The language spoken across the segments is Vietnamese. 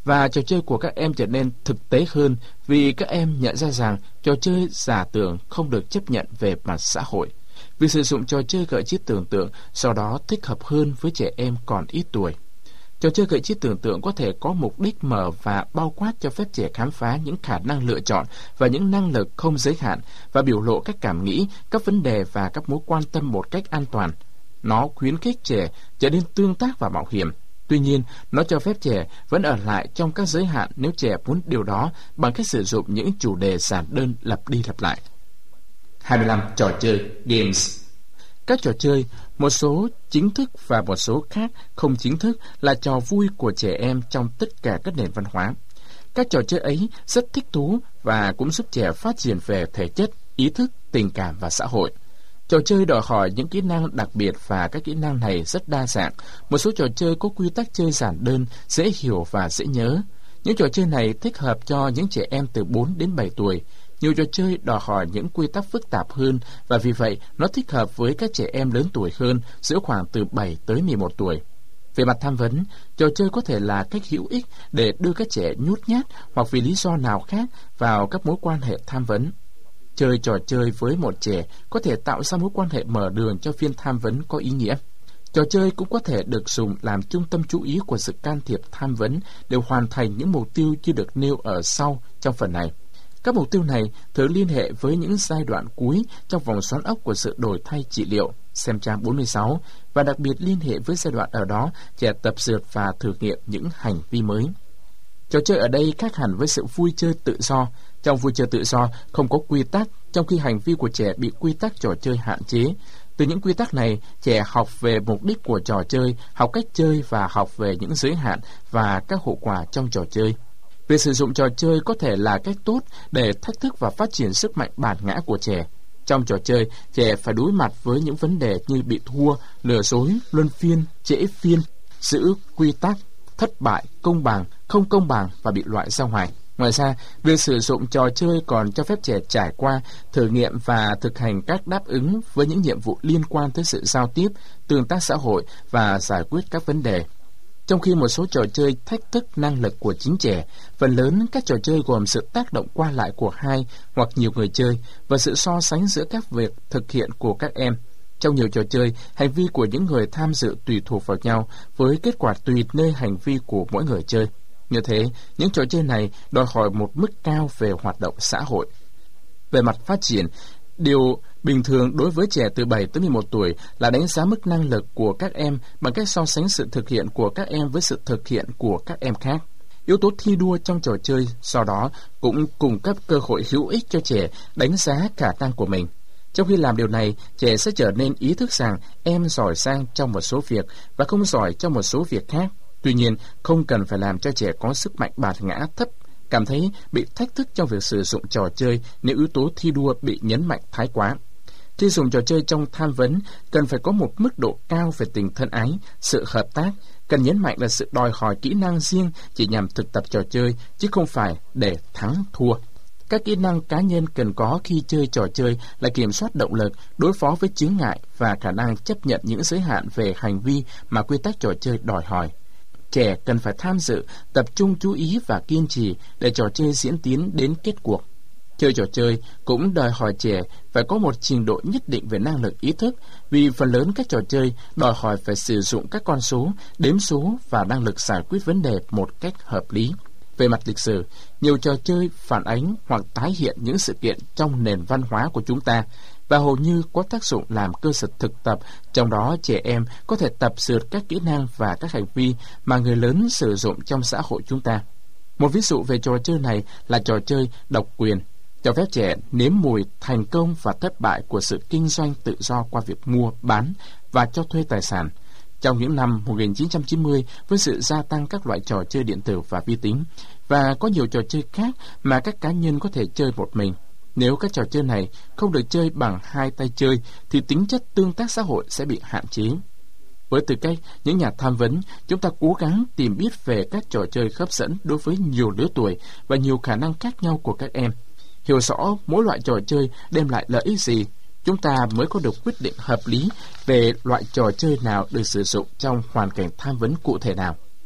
và trò chơi của các em trở nên thực tế hơn vì các em nhận ra rằng trò chơi giả tưởng không được chấp nhận về mặt xã hội. Việc sử dụng trò chơi gợi trí tưởng tượng do đó thích hợp hơn với trẻ em còn ít tuổi. Trò chơi gợi trí tưởng tượng có thể có mục đích mở và bao quát cho phép trẻ khám phá những khả năng lựa chọn và những năng lực không giới hạn và biểu lộ các cảm nghĩ, các vấn đề và các mối quan tâm một cách an toàn. Nó khuyến khích trẻ trở nên tương tác và mạo hiểm. Tuy nhiên, nó cho phép trẻ vẫn ở lại trong các giới hạn nếu trẻ muốn điều đó bằng cách sử dụng những chủ đề giản đơn lặp đi lặp lại. 25. Trò chơi Games. Các trò chơi, một số chính thức và một số khác không chính thức, là trò vui của trẻ em trong tất cả các nền văn hóa. Các trò chơi ấy rất thích thú và cũng giúp trẻ phát triển về thể chất, ý thức, tình cảm và xã hội. Trò chơi đòi hỏi những kỹ năng đặc biệt và các kỹ năng này rất đa dạng. Một số trò chơi có quy tắc chơi giản đơn, dễ hiểu và dễ nhớ. Những trò chơi này thích hợp cho những trẻ em từ 4 đến 7 tuổi. Nhiều trò chơi đòi hỏi những quy tắc phức tạp hơn và vì vậy nó thích hợp với các trẻ em lớn tuổi hơn, giữa khoảng từ 7 tới 11 tuổi. Về mặt tham vấn, trò chơi có thể là cách hữu ích để đưa các trẻ nhút nhát hoặc vì lý do nào khác vào các mối quan hệ tham vấn. Chơi trò chơi với một trẻ có thể tạo ra mối quan hệ mở đường cho phiên tham vấn có ý nghĩa. Trò chơi cũng có thể được dùng làm trung tâm chú ý của sự can thiệp tham vấn để hoàn thành những mục tiêu chưa được nêu ở sau trong phần này. Các mục tiêu này thường liên hệ với những giai đoạn cuối trong vòng xoắn ốc của sự đổi thay trị liệu, xem trang 46, và đặc biệt liên hệ với giai đoạn ở đó trẻ tập dượt và thử nghiệm những hành vi mới. Trò chơi ở đây khác hẳn với sự vui chơi tự do. Trong vui chơi tự do không có quy tắc, trong khi hành vi của trẻ bị quy tắc trò chơi hạn chế. Từ những quy tắc này, trẻ học về mục đích của trò chơi, học cách chơi và học về những giới hạn và các hậu quả trong trò chơi. Việc sử dụng trò chơi có thể là cách tốt để thách thức và phát triển sức mạnh bản ngã của trẻ. Trong trò chơi, trẻ phải đối mặt với những vấn đề như bị thua, lừa dối, luân phiên, trễ phiên, giữ quy tắc, thất bại, công bằng, không công bằng và bị loại ra ngoài. Ngoài ra, việc sử dụng trò chơi còn cho phép trẻ trải qua, thử nghiệm và thực hành các đáp ứng với những nhiệm vụ liên quan tới sự giao tiếp, tương tác xã hội và giải quyết các vấn đề. Trong khi một số trò chơi thách thức năng lực của chính trẻ, phần lớn các trò chơi gồm sự tác động qua lại của hai hoặc nhiều người chơi và sự so sánh giữa các việc thực hiện của các em. Trong nhiều trò chơi, hành vi của những người tham dự tùy thuộc vào nhau với kết quả tùy nơi hành vi của mỗi người chơi. Như thế, những trò chơi này đòi hỏi một mức cao về hoạt động xã hội. Về mặt phát triển, điều bình thường đối với trẻ từ 7 tới 11 tuổi là đánh giá mức năng lực của các em bằng cách so sánh sự thực hiện của các em với sự thực hiện của các em khác. Yếu tố thi đua trong trò chơi do đó cũng cung cấp cơ hội hữu ích cho trẻ đánh giá khả năng của mình. Trong khi làm điều này, trẻ sẽ trở nên ý thức rằng em giỏi giang trong một số việc và không giỏi trong một số việc khác. Tuy nhiên, không cần phải làm cho trẻ có sức mạnh bản ngã thấp, cảm thấy bị thách thức trong việc sử dụng trò chơi nếu yếu tố thi đua bị nhấn mạnh thái quá. Khi dùng trò chơi trong tham vấn, cần phải có một mức độ cao về tình thân ái, sự hợp tác, cần nhấn mạnh là sự đòi hỏi kỹ năng riêng chỉ nhằm thực tập trò chơi, chứ không phải để thắng thua. Các kỹ năng cá nhân cần có khi chơi trò chơi là kiểm soát động lực, đối phó với chướng ngại và khả năng chấp nhận những giới hạn về hành vi mà quy tắc trò chơi đòi hỏi. Trẻ cần phải tham dự, tập trung chú ý và kiên trì để trò chơi diễn tiến đến kết cuộc. Chơi trò chơi cũng đòi hỏi trẻ phải có một trình độ nhất định về năng lực ý thức, vì phần lớn các trò chơi đòi hỏi phải sử dụng các con số, đếm số và năng lực giải quyết vấn đề một cách hợp lý. Về mặt lịch sử, nhiều trò chơi phản ánh hoặc tái hiện những sự kiện trong nền văn hóa của chúng ta và hầu như có tác dụng làm cơ sở thực tập, trong đó trẻ em có thể tập dượt các kỹ năng và các hành vi mà người lớn sử dụng trong xã hội chúng ta. Một ví dụ về trò chơi này là trò chơi độc quyền, cho phép trẻ nếm mùi thành công và thất bại của sự kinh doanh tự do qua việc mua, bán và cho thuê tài sản. Trong những năm 1990, với sự gia tăng các loại trò chơi điện tử và vi tính, và có nhiều trò chơi khác mà các cá nhân có thể chơi một mình. Nếu các trò chơi này không được chơi bằng hai tay chơi, thì tính chất tương tác xã hội sẽ bị hạn chế. Với tư cách những nhà tham vấn, chúng ta cố gắng tìm biết về các trò chơi hấp dẫn đối với nhiều lứa tuổi và nhiều khả năng khác nhau của các em. Hiểu rõ mỗi loại trò chơi đem lại lợi ích gì, chúng ta mới có được quyết định hợp lý về loại trò chơi nào được sử dụng trong hoàn cảnh tham vấn cụ thể nào.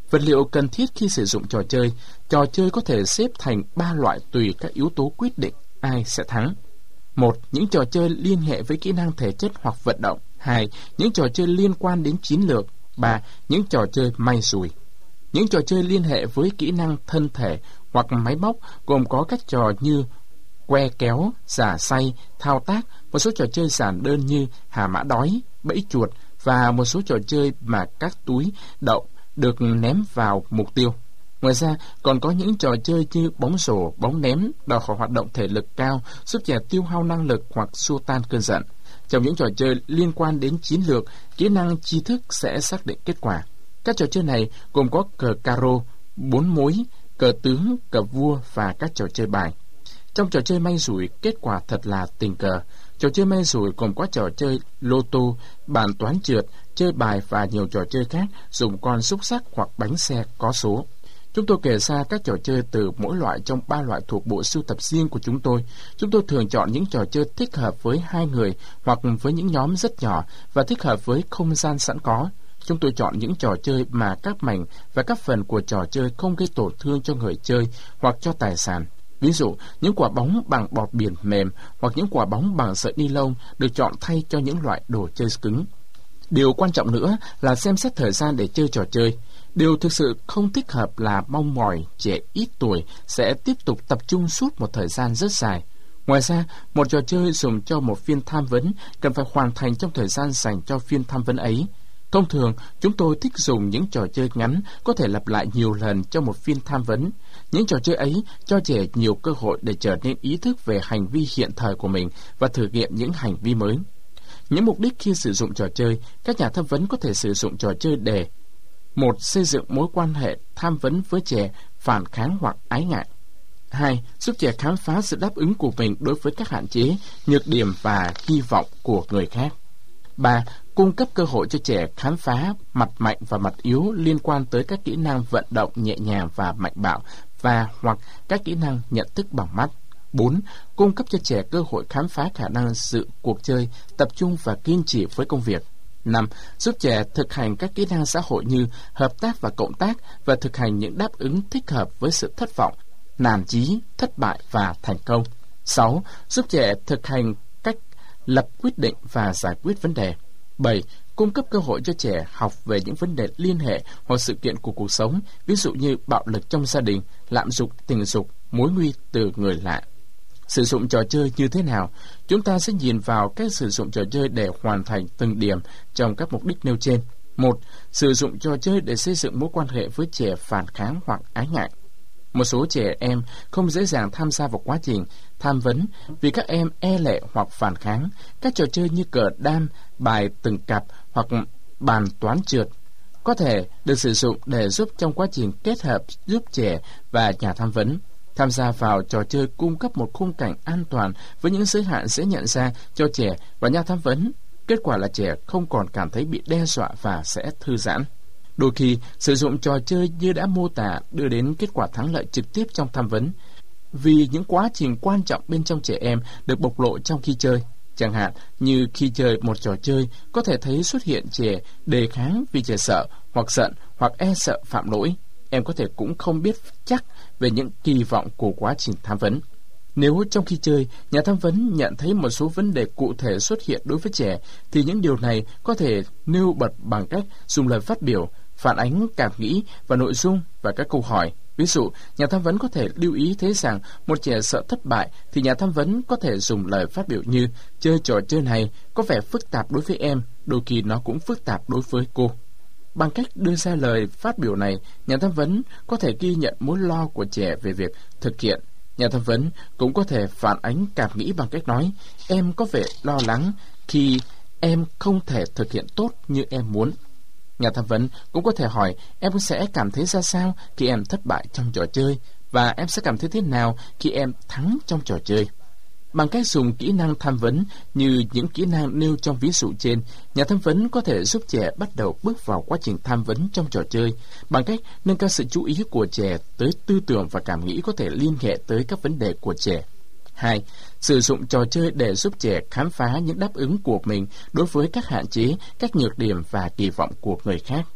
Vật liệu cần thiết khi sử dụng trò chơi có thể xếp thành 3 loại tùy các yếu tố quyết định ai sẽ thắng. 1. Những trò chơi liên hệ với kỹ năng thể chất hoặc vận động. 2. Những trò chơi liên quan đến chiến lược. 3. Những trò chơi may rủi. Những trò chơi liên hệ với kỹ năng thân thể hoặc máy móc gồm có các trò như que kéo, giả xay, thao tác, một số trò chơi giản đơn như hà mã đói, bẫy chuột và một số trò chơi mà các túi đậu được ném vào mục tiêu. Ngoài ra, còn có những trò chơi như bóng rổ, bóng ném đòi hỏi hoạt động thể lực cao, giúp trẻ tiêu hao năng lực hoặc xua tan cơn giận. Trong những trò chơi liên quan đến chiến lược, kỹ năng tri thức sẽ xác định kết quả. Các trò chơi này gồm có cờ caro, 4 mối, cờ tướng, cờ vua và các trò chơi bài. Trong trò chơi may rủi, kết quả thật là tình cờ. Trò chơi may rủi gồm có trò chơi lô tô, bàn toán trượt, chơi bài và nhiều trò chơi khác dùng con xúc xắc hoặc bánh xe có số. Chúng tôi kể ra các trò chơi từ mỗi loại trong 3 loại thuộc bộ sưu tập riêng của chúng tôi. Chúng tôi thường chọn những trò chơi thích hợp với 2 người hoặc với những nhóm rất nhỏ và thích hợp với không gian sẵn có. Chúng tôi chọn những trò chơi mà các mảnh và các phần của trò chơi không gây tổn thương cho người chơi hoặc cho tài sản. Ví dụ, những quả bóng bằng bọt biển mềm hoặc những quả bóng bằng sợi ni lông được chọn thay cho những loại đồ chơi cứng. Điều quan trọng nữa là xem xét thời gian để chơi trò chơi. Điều thực sự không thích hợp là mong mỏi trẻ ít tuổi sẽ tiếp tục tập trung suốt một thời gian rất dài. Ngoài ra, một trò chơi dùng cho một phiên tham vấn cần phải hoàn thành trong thời gian dành cho phiên tham vấn ấy. Thông thường, chúng tôi thích dùng những trò chơi ngắn có thể lặp lại nhiều lần cho một phiên tham vấn. Những trò chơi ấy cho trẻ nhiều cơ hội để trở nên ý thức về hành vi hiện thời của mình và thử nghiệm những hành vi mới. Những mục đích khi sử dụng trò chơi, các nhà tham vấn có thể sử dụng trò chơi để: 1. Xây dựng mối quan hệ tham vấn với trẻ phản kháng hoặc ái ngại. 2. Giúp trẻ khám phá sự đáp ứng của mình đối với các hạn chế, nhược điểm và hy vọng của người khác. 3. Cung cấp cơ hội cho trẻ khám phá mặt mạnh và mặt yếu liên quan tới các kỹ năng vận động nhẹ nhàng và mạnh bạo và hoặc các kỹ năng nhận thức bằng mắt. 4. Cung cấp cho trẻ cơ hội khám phá khả năng dự cuộc chơi, tập trung và kiên trì với công việc. 5. Giúp trẻ thực hành các kỹ năng xã hội như hợp tác và cộng tác và thực hành những đáp ứng thích hợp với sự thất vọng, nản chí, thất bại và thành công. 6. Giúp trẻ thực hành cách lập quyết định và giải quyết vấn đề. 7. Cung cấp cơ hội cho trẻ học về những vấn đề liên hệ hoặc sự kiện của cuộc sống, ví dụ như bạo lực trong gia đình, lạm dụng tình dục, mối nguy từ người lạ. Sử dụng trò chơi như thế nào? Chúng ta sẽ nhìn vào cách sử dụng trò chơi để hoàn thành từng điểm trong các mục đích nêu trên. 1. Sử dụng trò chơi để xây dựng mối quan hệ với trẻ phản kháng hoặc ái ngại. Một số trẻ em không dễ dàng tham gia vào quá trình tham vấn vì các em e lệ hoặc phản kháng. Các trò chơi như cờ đam, bài từng cặp hoặc bàn toán trượt có thể được sử dụng để giúp trong quá trình kết hợp giúp trẻ và nhà tham vấn. Tham gia vào trò chơi cung cấp một khung cảnh an toàn với những giới hạn dễ nhận ra cho trẻ và nhà tham vấn. Kết quả là trẻ không còn cảm thấy bị đe dọa và sẽ thư giãn. Đôi khi, sử dụng trò chơi như đã mô tả đưa đến kết quả thắng lợi trực tiếp trong tham vấn, vì những quá trình quan trọng bên trong trẻ em được bộc lộ trong khi chơi. Chẳng hạn như khi chơi một trò chơi, có thể thấy xuất hiện trẻ đề kháng vì trẻ sợ hoặc giận hoặc e sợ phạm lỗi. Em có thể cũng không biết chắc về những kỳ vọng của quá trình tham vấn. Nếu trong khi chơi, nhà tham vấn nhận thấy một số vấn đề cụ thể xuất hiện đối với trẻ, thì những điều này có thể nêu bật bằng cách dùng lời phát biểu, phản ánh cảm nghĩ và nội dung và các câu hỏi. Ví dụ, nhà tham vấn có thể lưu ý thấy rằng một trẻ sợ thất bại, thì nhà tham vấn có thể dùng lời phát biểu như: chơi trò chơi này có vẻ phức tạp đối với em, đôi khi nó cũng phức tạp đối với cô. Bằng cách đưa ra lời phát biểu này, nhà tham vấn có thể ghi nhận mối lo của trẻ về việc thực hiện. Nhà tham vấn cũng có thể phản ánh cảm nghĩ bằng cách nói: em có vẻ lo lắng khi em không thể thực hiện tốt như em muốn. Nhà tham vấn cũng có thể hỏi: em sẽ cảm thấy ra sao khi em thất bại trong trò chơi, và em sẽ cảm thấy thế nào khi em thắng trong trò chơi. Bằng cách dùng kỹ năng tham vấn như những kỹ năng nêu trong ví dụ trên, nhà tham vấn có thể giúp trẻ bắt đầu bước vào quá trình tham vấn trong trò chơi bằng cách nâng cao sự chú ý của trẻ tới tư tưởng và cảm nghĩ có thể liên hệ tới các vấn đề của trẻ. 2. Sử dụng trò chơi để giúp trẻ khám phá những đáp ứng của mình đối với các hạn chế, các nhược điểm và kỳ vọng của người khác.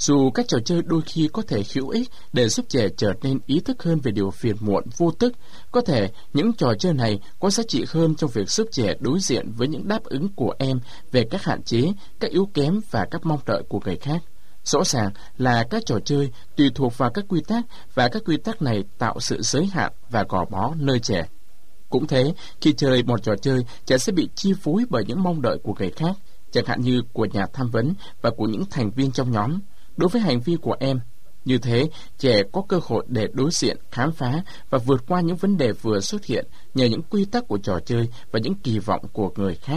Dù các trò chơi đôi khi có thể hữu ích để giúp trẻ trở nên ý thức hơn về điều phiền muộn vô tức, có thể những trò chơi này có giá trị hơn trong việc giúp trẻ đối diện với những đáp ứng của em về các hạn chế, các yếu kém và các mong đợi của người khác. Rõ ràng là các trò chơi tùy thuộc vào các quy tắc, và các quy tắc này tạo sự giới hạn và gò bó nơi trẻ. Cũng thế, khi chơi một trò chơi, trẻ sẽ bị chi phối bởi những mong đợi của người khác, chẳng hạn như của nhà tham vấn và của những thành viên trong nhóm, đối với hành vi của em. Như thế, trẻ có cơ hội để đối diện, khám phá và vượt qua những vấn đề vừa xuất hiện nhờ những quy tắc của trò chơi và những kỳ vọng của người khác.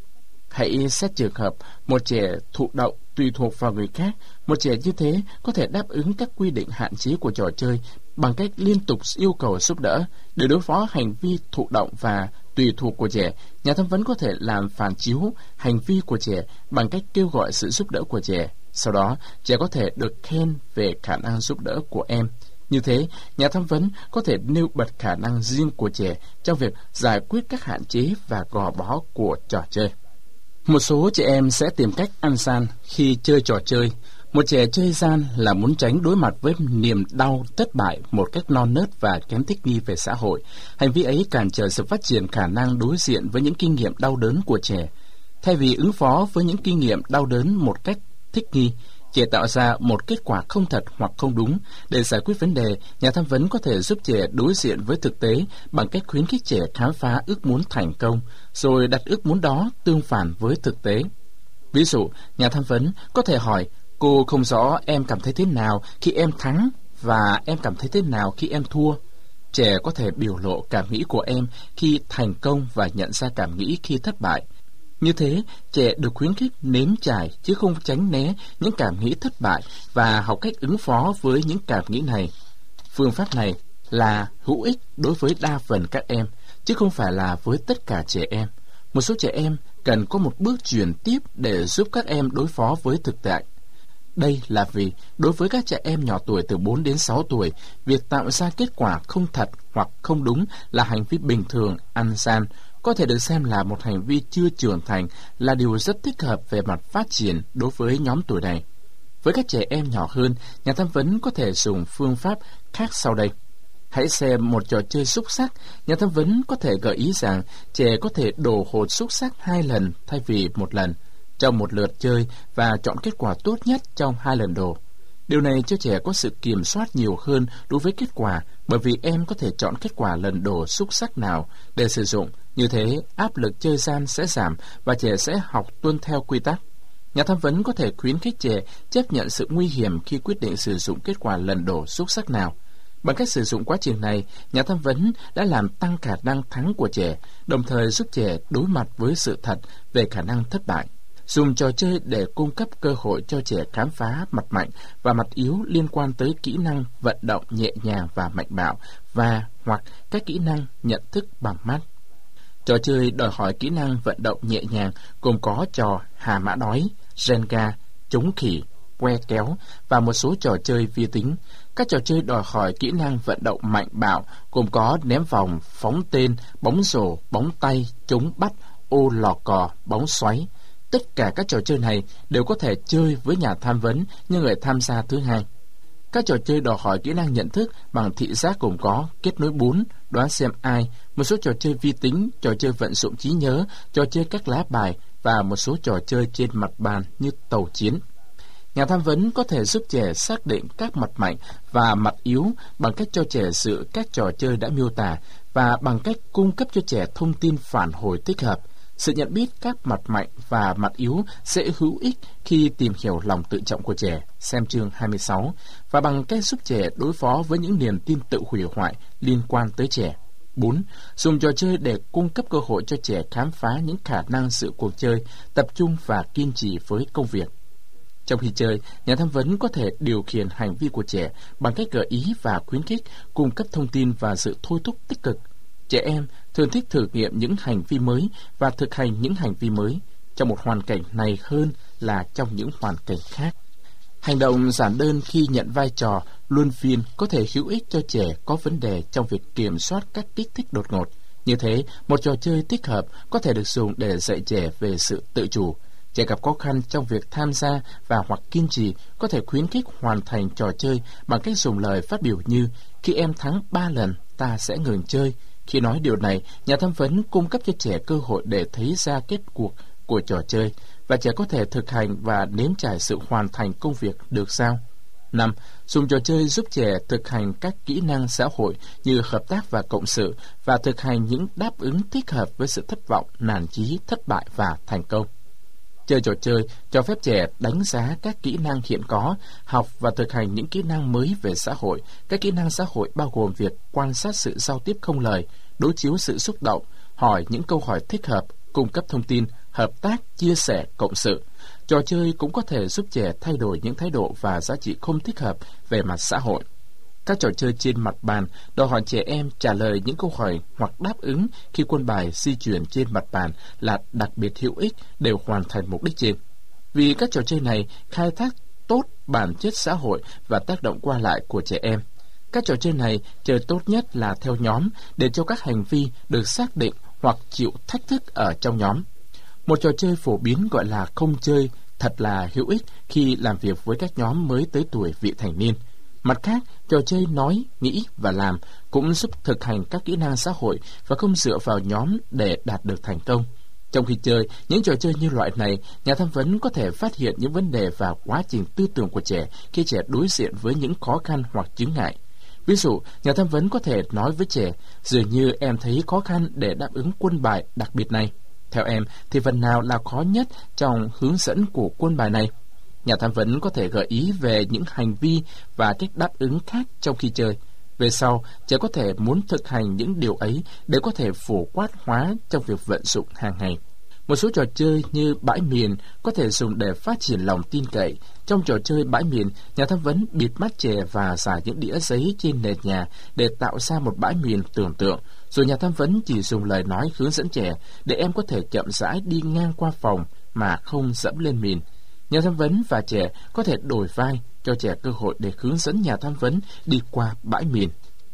Hãy xét trường hợp một trẻ thụ động tùy thuộc vào người khác. Một trẻ như thế có thể đáp ứng các quy định hạn chế của trò chơi bằng cách liên tục yêu cầu giúp đỡ. Để đối phó hành vi thụ động và tùy thuộc của trẻ, nhà tham vấn có thể làm phản chiếu hành vi của trẻ bằng cách kêu gọi sự giúp đỡ của trẻ. Sau đó, trẻ có thể được khen về khả năng giúp đỡ của em. Như thế, nhà tham vấn có thể nêu bật khả năng riêng của trẻ trong việc giải quyết các hạn chế và gò bó của trò chơi. Một số trẻ em sẽ tìm cách ăn gian khi chơi trò chơi. Một trẻ chơi gian là muốn tránh đối mặt với niềm đau thất bại một cách non nớt và kém thích nghi về xã hội. Hành vi ấy cản trở sự phát triển khả năng đối diện với những kinh nghiệm đau đớn của trẻ. Thay vì ứng phó với những kinh nghiệm đau đớn một cách thích nghi, trẻ tạo ra một kết quả không thật hoặc không đúng. Để giải quyết vấn đề, nhà tham vấn có thể giúp trẻ đối diện với thực tế bằng cách khuyến khích trẻ khám phá ước muốn thành công, rồi đặt ước muốn đó tương phản với thực tế. Ví dụ, nhà tham vấn có thể hỏi: cô không rõ em cảm thấy thế nào khi em thắng và em cảm thấy thế nào khi em thua. Trẻ có thể biểu lộ cảm nghĩ của em khi thành công và nhận ra cảm nghĩ khi thất bại. Như thế, trẻ được khuyến khích nếm trải chứ không tránh né những cảm nghĩ thất bại và học cách ứng phó với những cảm nghĩ này. Phương pháp này là hữu ích đối với đa phần các em, chứ không phải là với tất cả trẻ em. Một số trẻ em cần có một bước chuyển tiếp để giúp các em đối phó với thực tại. Đây là vì đối với các trẻ em nhỏ tuổi từ 4 đến 6 tuổi, việc tạo ra kết quả không thật hoặc không đúng là hành vi bình thường, ăn gian, có thể được xem là một hành vi chưa trưởng thành, là điều rất thích hợp về mặt phát triển đối với nhóm tuổi này. Với các trẻ em nhỏ hơn, nhà tham vấn có thể dùng phương pháp khác sau đây. Hãy xem một trò chơi xúc xắc. Nhà tham vấn có thể gợi ý rằng trẻ có thể đổ hột xúc xắc 2 lần thay vì 1 lần trong một lượt chơi và chọn kết quả tốt nhất trong 2 lần đổ. Điều này cho trẻ có sự kiểm soát nhiều hơn đối với kết quả, bởi vì em có thể chọn kết quả lần đổ xúc xắc nào để sử dụng. Như thế, áp lực chơi gian sẽ giảm và trẻ sẽ học tuân theo quy tắc. Nhà tham vấn có thể khuyến khích trẻ chấp nhận sự nguy hiểm khi quyết định sử dụng kết quả lần đổ xúc xắc nào. Bằng cách sử dụng quá trình này, nhà tham vấn đã làm tăng khả năng thắng của trẻ, đồng thời giúp trẻ đối mặt với sự thật về khả năng thất bại. Dùng trò chơi để cung cấp cơ hội cho trẻ khám phá mặt mạnh và mặt yếu liên quan tới kỹ năng vận động nhẹ nhàng và mạnh bạo và hoặc các kỹ năng nhận thức bằng mắt. Trò chơi đòi hỏi kỹ năng vận động nhẹ nhàng gồm có trò hà mã đói, Jenga, trống khỉ, que kéo và một số trò chơi vi tính. Các trò chơi đòi hỏi kỹ năng vận động mạnh bạo gồm có ném vòng, phóng tên, bóng rổ, bóng tay, chống bắt, ô lò cò, bóng xoáy. Tất cả các trò chơi này đều có thể chơi với nhà tham vấn như người tham gia thứ hai. Các trò chơi đòi hỏi kỹ năng nhận thức bằng thị giác gồm có kết nối 4, đoán xem ai, một số trò chơi vi tính, trò chơi vận dụng trí nhớ, trò chơi các lá bài và một số trò chơi trên mặt bàn như tàu chiến. Nhà tham vấn có thể giúp trẻ xác định các mặt mạnh và mặt yếu bằng cách cho trẻ dự các trò chơi đã miêu tả và bằng cách cung cấp cho trẻ thông tin phản hồi thích hợp. Sự nhận biết các mặt mạnh và mặt yếu sẽ hữu ích khi tìm hiểu lòng tự trọng của trẻ, xem chương 26, và bằng cách giúp trẻ đối phó với những niềm tin tự hủy hoại liên quan tới trẻ. 4. Dùng trò chơi để cung cấp cơ hội cho trẻ khám phá những khả năng dự cuộc chơi, tập trung và kiên trì với công việc. Trong khi chơi, nhà tham vấn có thể điều khiển hành vi của trẻ bằng cách gợi ý và khuyến khích, cung cấp thông tin và sự thôi thúc tích cực. Trẻ em thường thích thử nghiệm những hành vi mới và thực hành những hành vi mới trong một hoàn cảnh này hơn là trong những hoàn cảnh khác. Hành động giản đơn khi nhận vai trò luân phiên có thể hữu ích cho trẻ có vấn đề trong việc kiểm soát các kích thích đột ngột. Như thế, một trò chơi thích hợp có thể được dùng để dạy trẻ về sự tự chủ. Trẻ gặp khó khăn trong việc tham gia và hoặc kiên trì có thể khuyến khích hoàn thành trò chơi bằng cách dùng lời phát biểu như: khi em thắng 3 lần, ta sẽ ngừng chơi. Khi nói điều này, nhà tham vấn cung cấp cho trẻ cơ hội để thấy ra kết cuộc của trò chơi, và trẻ có thể thực hành và nếm trải sự hoàn thành công việc được giao. 5. Dùng trò chơi giúp trẻ thực hành các kỹ năng xã hội như hợp tác và cộng sự, và thực hành những đáp ứng thích hợp với sự thất vọng, nản chí, thất bại và thành công. Chơi trò chơi cho phép trẻ đánh giá các kỹ năng hiện có, học và thực hành những kỹ năng mới về xã hội. Các kỹ năng xã hội bao gồm việc quan sát sự giao tiếp không lời, đối chiếu sự xúc động, hỏi những câu hỏi thích hợp, cung cấp thông tin, hợp tác, chia sẻ, cộng sự. Trò chơi cũng có thể giúp trẻ thay đổi những thái độ và giá trị không thích hợp về mặt xã hội. Các trò chơi trên mặt bàn đòi hỏi trẻ em trả lời những câu hỏi hoặc đáp ứng khi quân bài di chuyển trên mặt bàn là đặc biệt hữu ích để hoàn thành mục đích trên. Vì các trò chơi này khai thác tốt bản chất xã hội và tác động qua lại của trẻ em. Các trò chơi này chơi tốt nhất là theo nhóm để cho các hành vi được xác định hoặc chịu thách thức ở trong nhóm. Một trò chơi phổ biến gọi là không chơi thật là hữu ích khi làm việc với các nhóm mới tới tuổi vị thành niên. Mặt khác, trò chơi nói, nghĩ và làm cũng giúp thực hành các kỹ năng xã hội và không dựa vào nhóm để đạt được thành công. Trong khi chơi những trò chơi như loại này, nhà tham vấn có thể phát hiện những vấn đề và quá trình tư tưởng của trẻ khi trẻ đối diện với những khó khăn hoặc chướng ngại. Ví dụ, nhà tham vấn có thể nói với trẻ: dường như em thấy khó khăn để đáp ứng quân bài đặc biệt này. Theo em thì phần nào là khó nhất trong hướng dẫn của quân bài này? Nhà tham vấn có thể gợi ý về những hành vi và cách đáp ứng khác trong khi chơi. Về sau, trẻ có thể muốn thực hành những điều ấy để có thể phổ quát hóa trong việc vận dụng hàng ngày. Một số trò chơi như bãi miền có thể dùng để phát triển lòng tin cậy. Trong trò chơi bãi miền, nhà tham vấn bịt mắt trẻ và rải những đĩa giấy trên nền nhà để tạo ra một bãi miền tưởng tượng. Rồi nhà tham vấn chỉ dùng lời nói hướng dẫn trẻ để em có thể chậm rãi đi ngang qua phòng mà không dẫm lên miền. Nhà tham vấn và trẻ có thể đổi vai, cho trẻ cơ hội để hướng dẫn nhà tham vấn đi qua bãi miền.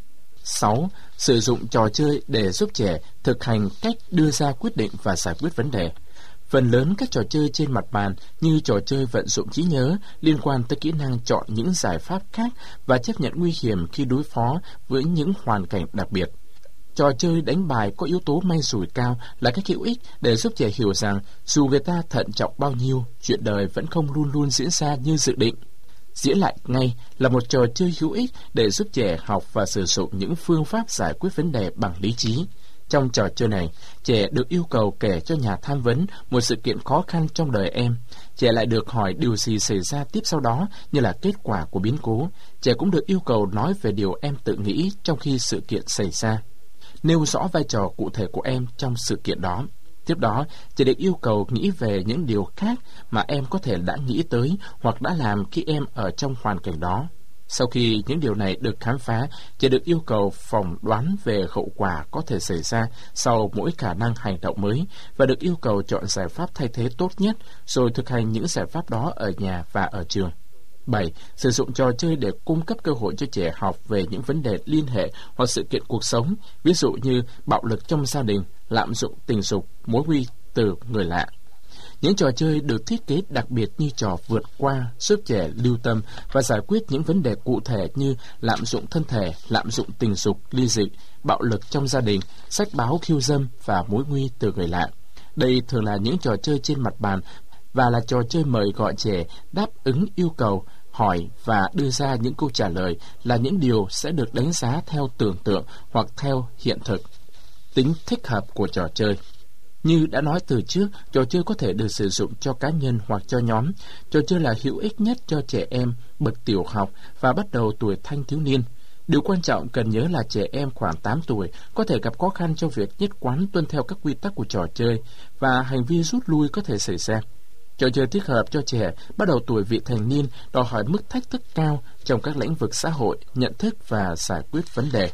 6. Sử dụng trò chơi để giúp trẻ thực hành cách đưa ra quyết định và giải quyết vấn đề. Phần lớn các trò chơi trên mặt bàn như trò chơi vận dụng trí nhớ liên quan tới kỹ năng chọn những giải pháp khác và chấp nhận nguy hiểm khi đối phó với những hoàn cảnh đặc biệt. Trò chơi đánh bài có yếu tố may rủi cao là cách hữu ích để giúp trẻ hiểu rằng dù người ta thận trọng bao nhiêu, chuyện đời vẫn không luôn luôn diễn ra như dự định. Diễn lại ngay là một trò chơi hữu ích để giúp trẻ học và sử dụng những phương pháp giải quyết vấn đề bằng lý trí. Trong trò chơi này, trẻ được yêu cầu kể cho nhà tham vấn một sự kiện khó khăn trong đời em. Trẻ lại được hỏi điều gì xảy ra tiếp sau đó như là kết quả của biến cố. Trẻ cũng được yêu cầu nói về điều em tự nghĩ trong khi sự kiện xảy ra. Nêu rõ vai trò cụ thể của em trong sự kiện đó. Tiếp đó, trẻ được yêu cầu nghĩ về những điều khác mà em có thể đã nghĩ tới hoặc đã làm khi em ở trong hoàn cảnh đó. Sau khi những điều này được khám phá, trẻ được yêu cầu phỏng đoán về hậu quả có thể xảy ra sau mỗi khả năng hành động mới và được yêu cầu chọn giải pháp thay thế tốt nhất, rồi thực hành những giải pháp đó ở nhà và ở trường. 7. Sử dụng trò chơi để cung cấp cơ hội cho trẻ học về những vấn đề liên hệ hoặc sự kiện cuộc sống, ví dụ như bạo lực trong gia đình, lạm dụng tình dục, mối nguy từ người lạ. Những trò chơi được thiết kế đặc biệt như trò vượt qua giúp trẻ lưu tâm và giải quyết những vấn đề cụ thể như lạm dụng thân thể, lạm dụng tình dục, ly dị, bạo lực trong gia đình, sách báo khiêu dâm và mối nguy từ người lạ. Đây thường là những trò chơi trên mặt bàn và là trò chơi mời gọi trẻ đáp ứng yêu cầu, hỏi và đưa ra những câu trả lời là những điều sẽ được đánh giá theo tưởng tượng hoặc theo hiện thực. Tính thích hợp của trò chơi. Như đã nói từ trước, trò chơi có thể được sử dụng cho cá nhân hoặc cho nhóm. Trò chơi là hữu ích nhất cho trẻ em bậc tiểu học và bắt đầu tuổi thanh thiếu niên. Điều quan trọng cần nhớ là trẻ em khoảng 8 tuổi có thể gặp khó khăn trong việc nhất quán tuân theo các quy tắc của trò chơi và hành vi rút lui có thể xảy ra. Trò chơi thích hợp cho trẻ bắt đầu tuổi vị thành niên đòi hỏi mức thách thức cao trong các lĩnh vực xã hội, nhận thức và giải quyết vấn đề.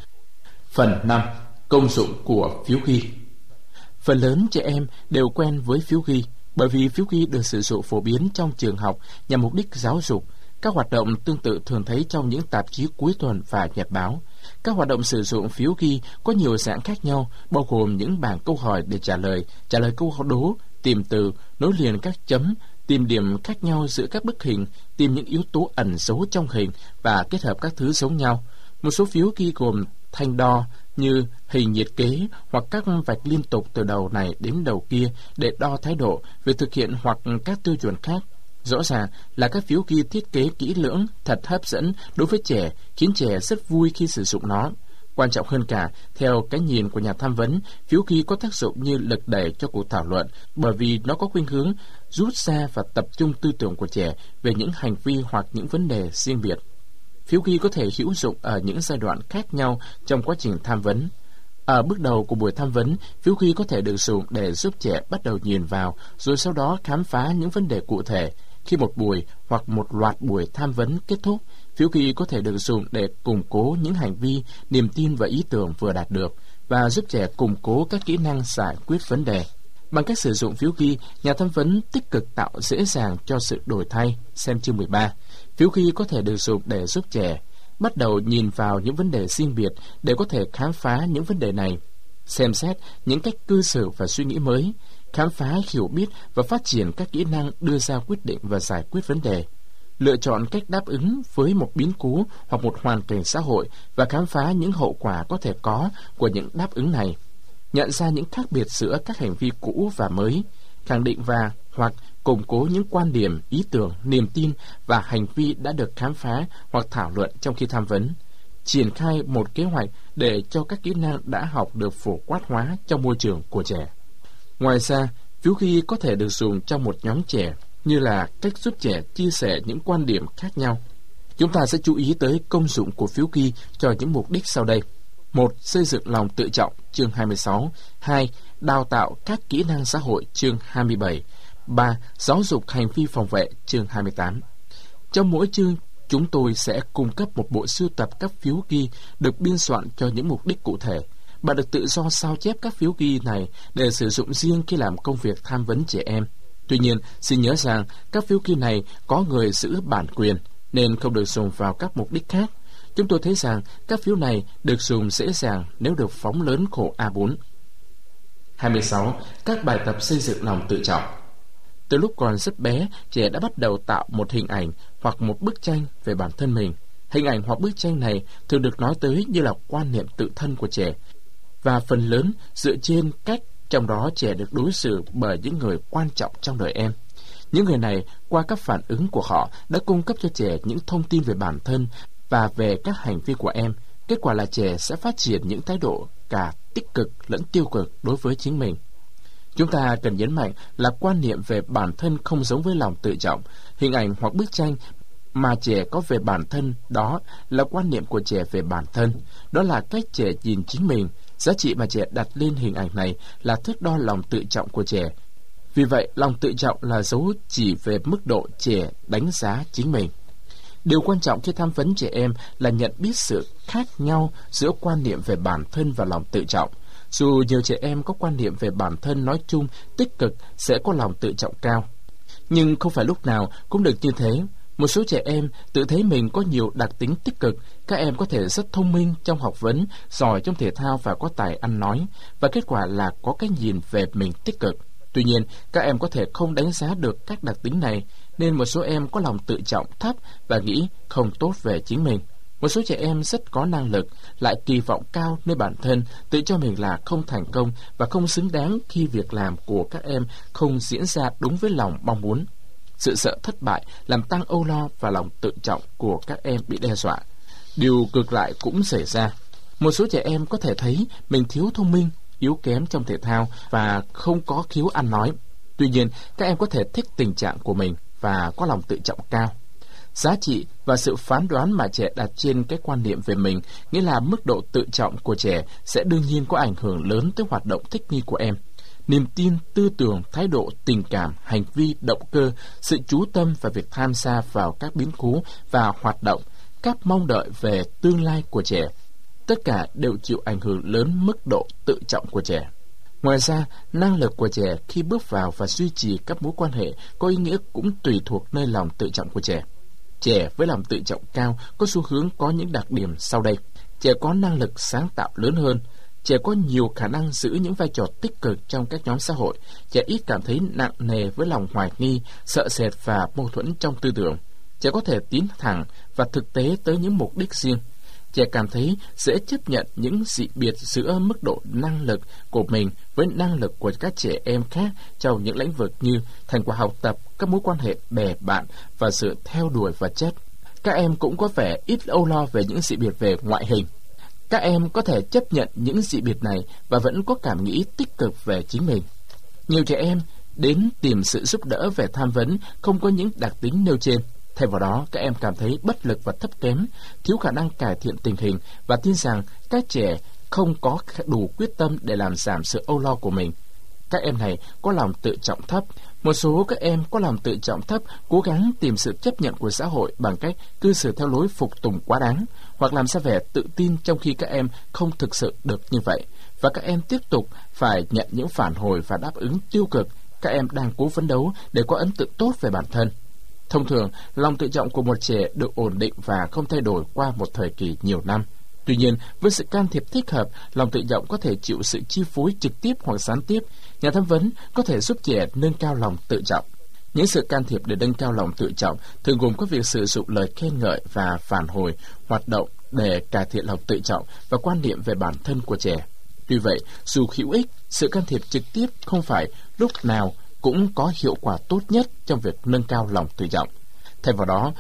Phần 5. Công dụng của phiếu ghi. Phần lớn trẻ em đều quen với phiếu ghi, bởi vì phiếu ghi được sử dụng phổ biến trong trường học nhằm mục đích giáo dục. Các hoạt động tương tự thường thấy trong những tạp chí cuối tuần và nhật báo. Các hoạt động sử dụng phiếu ghi có nhiều dạng khác nhau, bao gồm những bảng câu hỏi để trả lời câu đố, tìm từ, nối liền các chấm, tìm điểm khác nhau giữa các bức hình, tìm những yếu tố ẩn giấu trong hình và kết hợp các thứ giống nhau. Một số phiếu ghi gồm thanh đo như hình nhiệt kế hoặc các vạch liên tục từ đầu này đến đầu kia để đo thái độ, việc thực hiện hoặc các tiêu chuẩn khác. Rõ ràng là các phiếu ghi thiết kế kỹ lưỡng, thật hấp dẫn đối với trẻ, khiến trẻ rất vui khi sử dụng nó. Quan trọng hơn cả, theo cái nhìn của nhà tham vấn, phiếu ghi có tác dụng như lực đẩy cho cuộc thảo luận, bởi vì nó có khuynh hướng rút ra và tập trung tư tưởng của trẻ về những hành vi hoặc những vấn đề riêng biệt. Phiếu ghi có thể hữu dụng ở những giai đoạn khác nhau trong quá trình tham vấn. Ở bước đầu của buổi tham vấn, phiếu ghi có thể được dùng để giúp trẻ bắt đầu nhìn vào, rồi sau đó khám phá những vấn đề cụ thể. Khi một buổi hoặc một loạt buổi tham vấn kết thúc, phiếu ghi có thể được dùng để củng cố những hành vi, niềm tin và ý tưởng vừa đạt được và giúp trẻ củng cố các kỹ năng giải quyết vấn đề. Bằng cách sử dụng phiếu ghi, nhà tham vấn tích cực tạo dễ dàng cho sự đổi thay. Xem chương 13. Phiếu ghi có thể được dùng để giúp trẻ bắt đầu nhìn vào những vấn đề riêng biệt để có thể khám phá những vấn đề này, xem xét những cách cư xử và suy nghĩ mới, khám phá, hiểu biết và phát triển các kỹ năng đưa ra quyết định và giải quyết vấn đề, lựa chọn cách đáp ứng với một biến cố hoặc một hoàn cảnh xã hội và khám phá những hậu quả có thể có của những đáp ứng này, nhận ra những khác biệt giữa các hành vi cũ và mới, khẳng định và hoặc củng cố những quan điểm, ý tưởng, niềm tin và hành vi đã được khám phá hoặc thảo luận trong khi tham vấn, triển khai một kế hoạch để cho các kỹ năng đã học được phổ quát hóa trong môi trường của trẻ. Ngoài ra, phiếu ghi có thể được dùng trong một nhóm trẻ như là cách giúp trẻ chia sẻ những quan điểm khác nhau. Chúng ta sẽ chú ý tới công dụng của phiếu ghi cho những mục đích sau đây. 1. Xây dựng lòng tự trọng, chương 26. 2. Đào tạo các kỹ năng xã hội, chương 27. 3. Giáo dục hành vi phòng vệ, chương 28. Trong mỗi chương, chúng tôi sẽ cung cấp một bộ sưu tập các phiếu ghi được biên soạn cho những mục đích cụ thể. Bạn được tự do sao chép các phiếu ghi này để sử dụng riêng khi làm công việc tham vấn trẻ em. Tuy nhiên, xin nhớ rằng các phiếu ghi này có người giữ bản quyền nên không được dùng vào các mục đích khác. Chúng tôi thấy rằng các phiếu này được dùng dễ dàng nếu được phóng lớn khổ A4. 26. Các bài tập xây dựng lòng tự trọng. Từ lúc còn rất bé, trẻ đã bắt đầu tạo một hình ảnh hoặc một bức tranh về bản thân mình. Hình ảnh hoặc bức tranh này thường được nói tới như là quan niệm tự thân của trẻ, và phần lớn dựa trên cách trong đó trẻ được đối xử bởi những người quan trọng trong đời em. Những người này, qua các phản ứng của họ, đã cung cấp cho trẻ những thông tin về bản thân và về các hành vi của em. Kết quả là trẻ sẽ phát triển những thái độ cả tích cực lẫn tiêu cực đối với chính mình. Chúng ta cần nhấn mạnh là quan niệm về bản thân không giống với lòng tự trọng. Hình ảnh hoặc bức tranh mà trẻ có về bản thân đó là quan niệm của trẻ về bản thân. Đó là cách trẻ nhìn chính mình. Giá trị mà trẻ đặt lên hình ảnh này là thước đo lòng tự trọng của trẻ. Vì vậy, lòng tự trọng là dấu chỉ về mức độ trẻ đánh giá chính mình. Điều quan trọng khi tham vấn trẻ em là nhận biết sự khác nhau giữa quan niệm về bản thân và lòng tự trọng. Dù nhiều trẻ em có quan niệm về bản thân nói chung tích cực sẽ có lòng tự trọng cao, nhưng không phải lúc nào cũng được như thế. Một số trẻ em tự thấy mình có nhiều đặc tính tích cực. Các em có thể rất thông minh trong học vấn, giỏi trong thể thao và có tài ăn nói, và kết quả là có cái nhìn về mình tích cực. Tuy nhiên, các em có thể không đánh giá được các đặc tính này, nên một số em có lòng tự trọng thấp và nghĩ không tốt về chính mình. Một số trẻ em rất có năng lực, lại kỳ vọng cao nơi bản thân, tự cho mình là không thành công và không xứng đáng khi việc làm của các em không diễn ra đúng với lòng mong muốn. Sự sợ thất bại làm tăng âu lo và lòng tự trọng của các em bị đe dọa. Điều ngược lại cũng xảy ra. Một số trẻ em có thể thấy mình thiếu thông minh, yếu kém trong thể thao và không có khiếu ăn nói. Tuy nhiên, các em có thể thích tình trạng của mình và có lòng tự trọng cao. Giá trị và sự phán đoán mà trẻ đặt trên cái quan niệm về mình, nghĩa là mức độ tự trọng của trẻ, sẽ đương nhiên có ảnh hưởng lớn tới hoạt động thích nghi của em. Niềm tin, tư tưởng, thái độ, tình cảm, hành vi, động cơ, sự chú tâm và việc tham gia vào các biến cố và hoạt động, các mong đợi về tương lai của trẻ, tất cả đều chịu ảnh hưởng lớn mức độ tự trọng của trẻ. Ngoài ra, năng lực của trẻ khi bước vào và duy trì các mối quan hệ có ý nghĩa cũng tùy thuộc nơi lòng tự trọng của trẻ. Trẻ với lòng tự trọng cao có xu hướng có những đặc điểm sau đây. Trẻ có năng lực sáng tạo lớn hơn. trẻ có nhiều khả năng giữ những vai trò tích cực trong các nhóm xã hội. Trẻ ít cảm thấy nặng nề với lòng hoài nghi, sợ sệt và mâu thuẫn trong tư tưởng. Trẻ có thể tiến thẳng và thực tế tới những mục đích riêng. Trẻ cảm thấy dễ chấp nhận những dị biệt giữa mức độ năng lực của mình với năng lực của các trẻ em khác trong những lĩnh vực như thành quả học tập, các mối quan hệ bè bạn và sự theo đuổi vật chất. Các em cũng có vẻ ít âu lo về những dị biệt về ngoại hình. Các em có thể chấp nhận những dị biệt này và vẫn có cảm nghĩ tích cực về chính mình. Nhiều trẻ em đến tìm sự giúp đỡ về tham vấn không có những đặc tính nêu trên. Thay vào đó, các em cảm thấy bất lực và thấp kém, thiếu khả năng cải thiện tình hình và tin rằng các trẻ không có đủ quyết tâm để làm giảm sự âu lo của mình. Các em này có lòng tự trọng thấp. Một số các em có lòng tự trọng thấp cố gắng tìm sự chấp nhận của xã hội bằng cách cư xử theo lối phục tùng quá đáng, hoặc làm ra vẻ tự tin trong khi các em không thực sự được như vậy. Và các em tiếp tục phải nhận những phản hồi và đáp ứng tiêu cực. Các em đang cố phấn đấu để có ấn tượng tốt về bản thân. Thông thường, lòng tự trọng của một trẻ được ổn định và không thay đổi qua một thời kỳ nhiều năm. Tuy nhiên, với sự can thiệp thích hợp, lòng tự trọng có thể chịu sự chi phối trực tiếp hoặc gián tiếp. Nhà tham vấn có thể giúp trẻ nâng cao lòng tự trọng. Những sự can thiệp để nâng cao lòng tự trọng thường gồm các việc sử dụng lời khen ngợi và phản hồi, hoạt động để cải thiện lòng tự trọng và quan niệm về bản thân của trẻ. Tuy vậy, dù hữu ích, sự can thiệp trực tiếp không phải lúc nào cũng có hiệu quả tốt nhất trong việc nâng cao lòng tự trọng. Thêm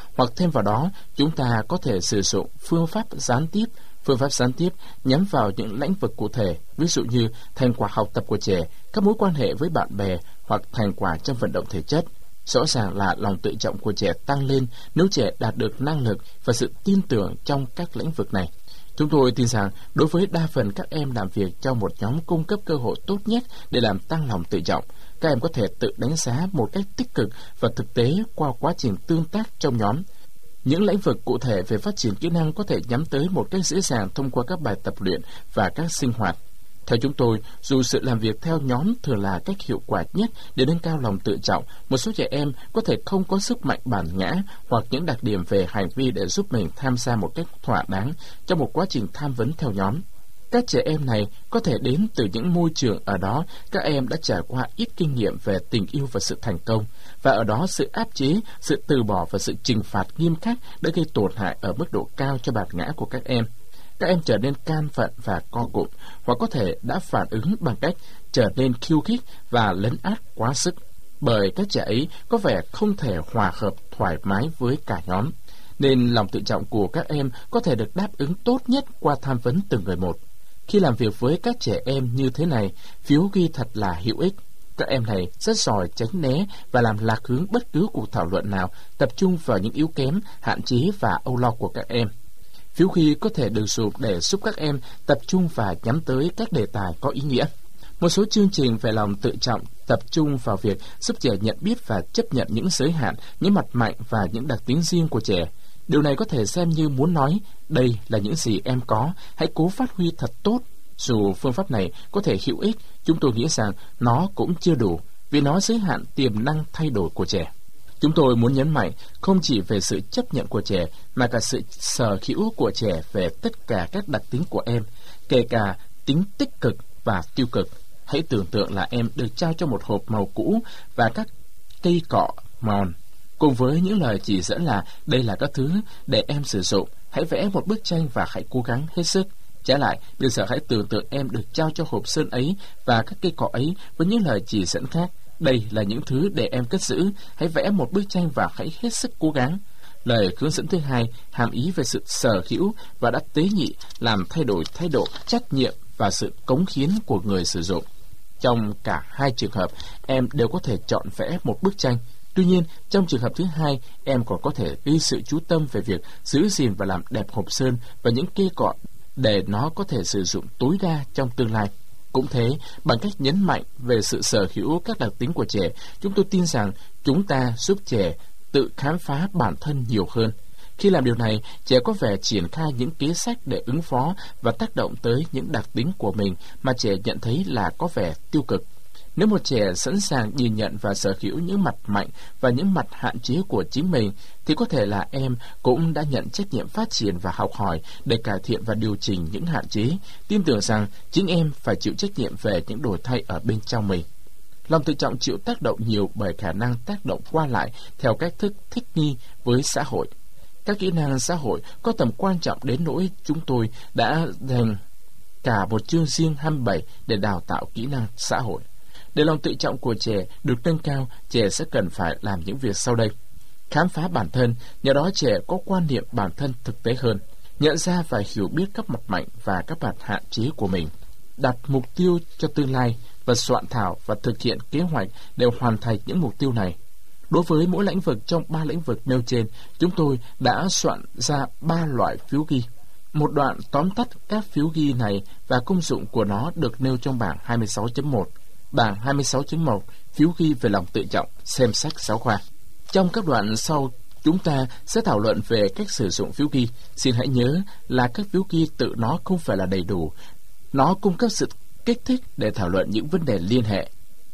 vào đó, chúng ta có thể sử dụng phương pháp gián tiếp. Phương pháp gián tiếp nhắm vào những lĩnh vực cụ thể, ví dụ như thành quả học tập của trẻ, các mối quan hệ với bạn bè hoặc thành quả trong vận động thể chất. Rõ ràng là lòng tự trọng của trẻ tăng lên nếu trẻ đạt được năng lực và sự tin tưởng trong các lĩnh vực này. Chúng tôi tin rằng đối với đa phần các em làm việc trong một nhóm cung cấp cơ hội tốt nhất để làm tăng lòng tự trọng, các em có thể tự đánh giá một cách tích cực và thực tế qua quá trình tương tác trong nhóm. Những lĩnh vực cụ thể về phát triển kỹ năng có thể nhắm tới một cách dễ dàng thông qua các bài tập luyện và các sinh hoạt. Theo chúng tôi, dù sự làm việc theo nhóm thường là cách hiệu quả nhất để nâng cao lòng tự trọng, một số trẻ em có thể không có sức mạnh bản ngã hoặc những đặc điểm về hành vi để giúp mình tham gia một cách thỏa đáng trong một quá trình tham vấn theo nhóm. Các trẻ em này có thể đến từ những môi trường ở đó các em đã trải qua ít kinh nghiệm về tình yêu và sự thành công, và ở đó sự áp chế, sự từ bỏ và sự trừng phạt nghiêm khắc đã gây tổn hại ở mức độ cao cho bản ngã của các em. Các em trở nên can phận và co cụm, hoặc có thể đã phản ứng bằng cách trở nên khiêu khích và lấn át quá sức, bởi các trẻ ấy có vẻ không thể hòa hợp thoải mái với cả nhóm, nên lòng tự trọng của các em có thể được đáp ứng tốt nhất qua tham vấn từng người một. Khi làm việc với các trẻ em như thế này, phiếu ghi thật là hữu ích. Các em này rất giỏi tránh né và làm lạc hướng bất cứ cuộc thảo luận nào, tập trung vào những yếu kém, hạn chế và âu lo của các em. Phiếu ghi có thể được dùng để giúp các em tập trung và nhắm tới các đề tài có ý nghĩa. Một số chương trình về lòng tự trọng tập trung vào việc giúp trẻ nhận biết và chấp nhận những giới hạn, những mặt mạnh và những đặc tính riêng của trẻ. Điều này có thể xem như muốn nói, đây là những gì em có, hãy cố phát huy thật tốt. Dù phương pháp này có thể hữu ích, chúng tôi nghĩ rằng nó cũng chưa đủ, vì nó giới hạn tiềm năng thay đổi của trẻ. Chúng tôi muốn nhấn mạnh không chỉ về sự chấp nhận của trẻ, mà cả sự sở hữu của trẻ về tất cả các đặc tính của em, kể cả tính tích cực và tiêu cực. Hãy tưởng tượng là em được trao cho một hộp màu cũ và các cây cọ mòn, cùng với những lời chỉ dẫn là đây là các thứ để em sử dụng. Hãy vẽ một bức tranh và hãy cố gắng hết sức. Trái lại, bây giờ hãy tưởng tượng em được trao cho hộp sơn ấy và các cây cọ ấy với những lời chỉ dẫn khác. Đây là những thứ để em cất giữ. Hãy vẽ một bức tranh và hãy hết sức cố gắng. Lời hướng dẫn thứ hai hàm ý về sự sở hữu và đã tế nhị làm thay đổi thái độ, trách nhiệm và sự cống hiến của người sử dụng. Trong cả hai trường hợp, em đều có thể chọn vẽ một bức tranh. Tuy nhiên, trong trường hợp thứ hai, em còn có thể gây sự chú tâm về việc giữ gìn và làm đẹp hộp sơn và những cây cọ để nó có thể sử dụng tối đa trong tương lai. Cũng thế, bằng cách nhấn mạnh về sự sở hữu các đặc tính của trẻ, chúng tôi tin rằng chúng ta giúp trẻ tự khám phá bản thân nhiều hơn. Khi làm điều này, trẻ có vẻ triển khai những kế sách để ứng phó và tác động tới những đặc tính của mình mà trẻ nhận thấy là có vẻ tiêu cực. Nếu một trẻ sẵn sàng nhìn nhận và sở hữu những mặt mạnh và những mặt hạn chế của chính mình, thì có thể là em cũng đã nhận trách nhiệm phát triển và học hỏi để cải thiện và điều chỉnh những hạn chế, tin tưởng rằng chính em phải chịu trách nhiệm về những đổi thay ở bên trong mình. Lòng tự trọng chịu tác động nhiều bởi khả năng tác động qua lại theo cách thức thích nghi với xã hội. Các kỹ năng xã hội có tầm quan trọng đến nỗi chúng tôi đã dành cả một chương riêng 27 để đào tạo kỹ năng xã hội. Để lòng tự trọng của trẻ được nâng cao, trẻ sẽ cần phải làm những việc sau đây. Khám phá bản thân, nhờ đó trẻ có quan niệm bản thân thực tế hơn, nhận ra và hiểu biết các mặt mạnh và các mặt hạn chế của mình, đặt mục tiêu cho tương lai và soạn thảo và thực hiện kế hoạch để hoàn thành những mục tiêu này. Đối với mỗi lĩnh vực trong 3 lĩnh vực nêu trên, chúng tôi đã soạn ra 3 loại phiếu ghi. Một đoạn tóm tắt các phiếu ghi này và công dụng của nó được nêu trong bảng 26.1. Bảng 26.1, phiếu ghi về lòng tự trọng, xem sách giáo khoa. Trong các đoạn sau, chúng ta sẽ thảo luận về cách sử dụng phiếu ghi. Xin hãy nhớ là các phiếu ghi tự nó không phải là đầy đủ. Nó cung cấp sự kích thích để thảo luận những vấn đề liên hệ.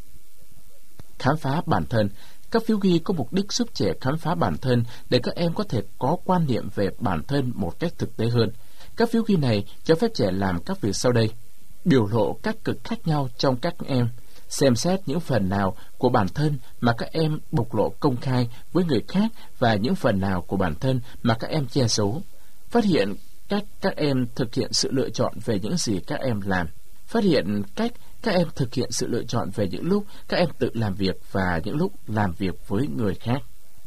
Khám phá bản thân. Các phiếu ghi có mục đích giúp trẻ khám phá bản thân để các em có thể có quan niệm về bản thân một cách thực tế hơn. Các phiếu ghi này cho phép trẻ làm các việc sau đây: biểu lộ các cực khác nhau trong các em, xem xét những phần nào của bản thân mà các em bộc lộ công khai với người khác và những phần nào của bản thân mà các em che giấu, phát hiện cách các em thực hiện sự lựa chọn về những gì các em làm, phát hiện cách các em thực hiện sự lựa chọn về những lúc các em tự làm việc và những lúc làm việc với người khác.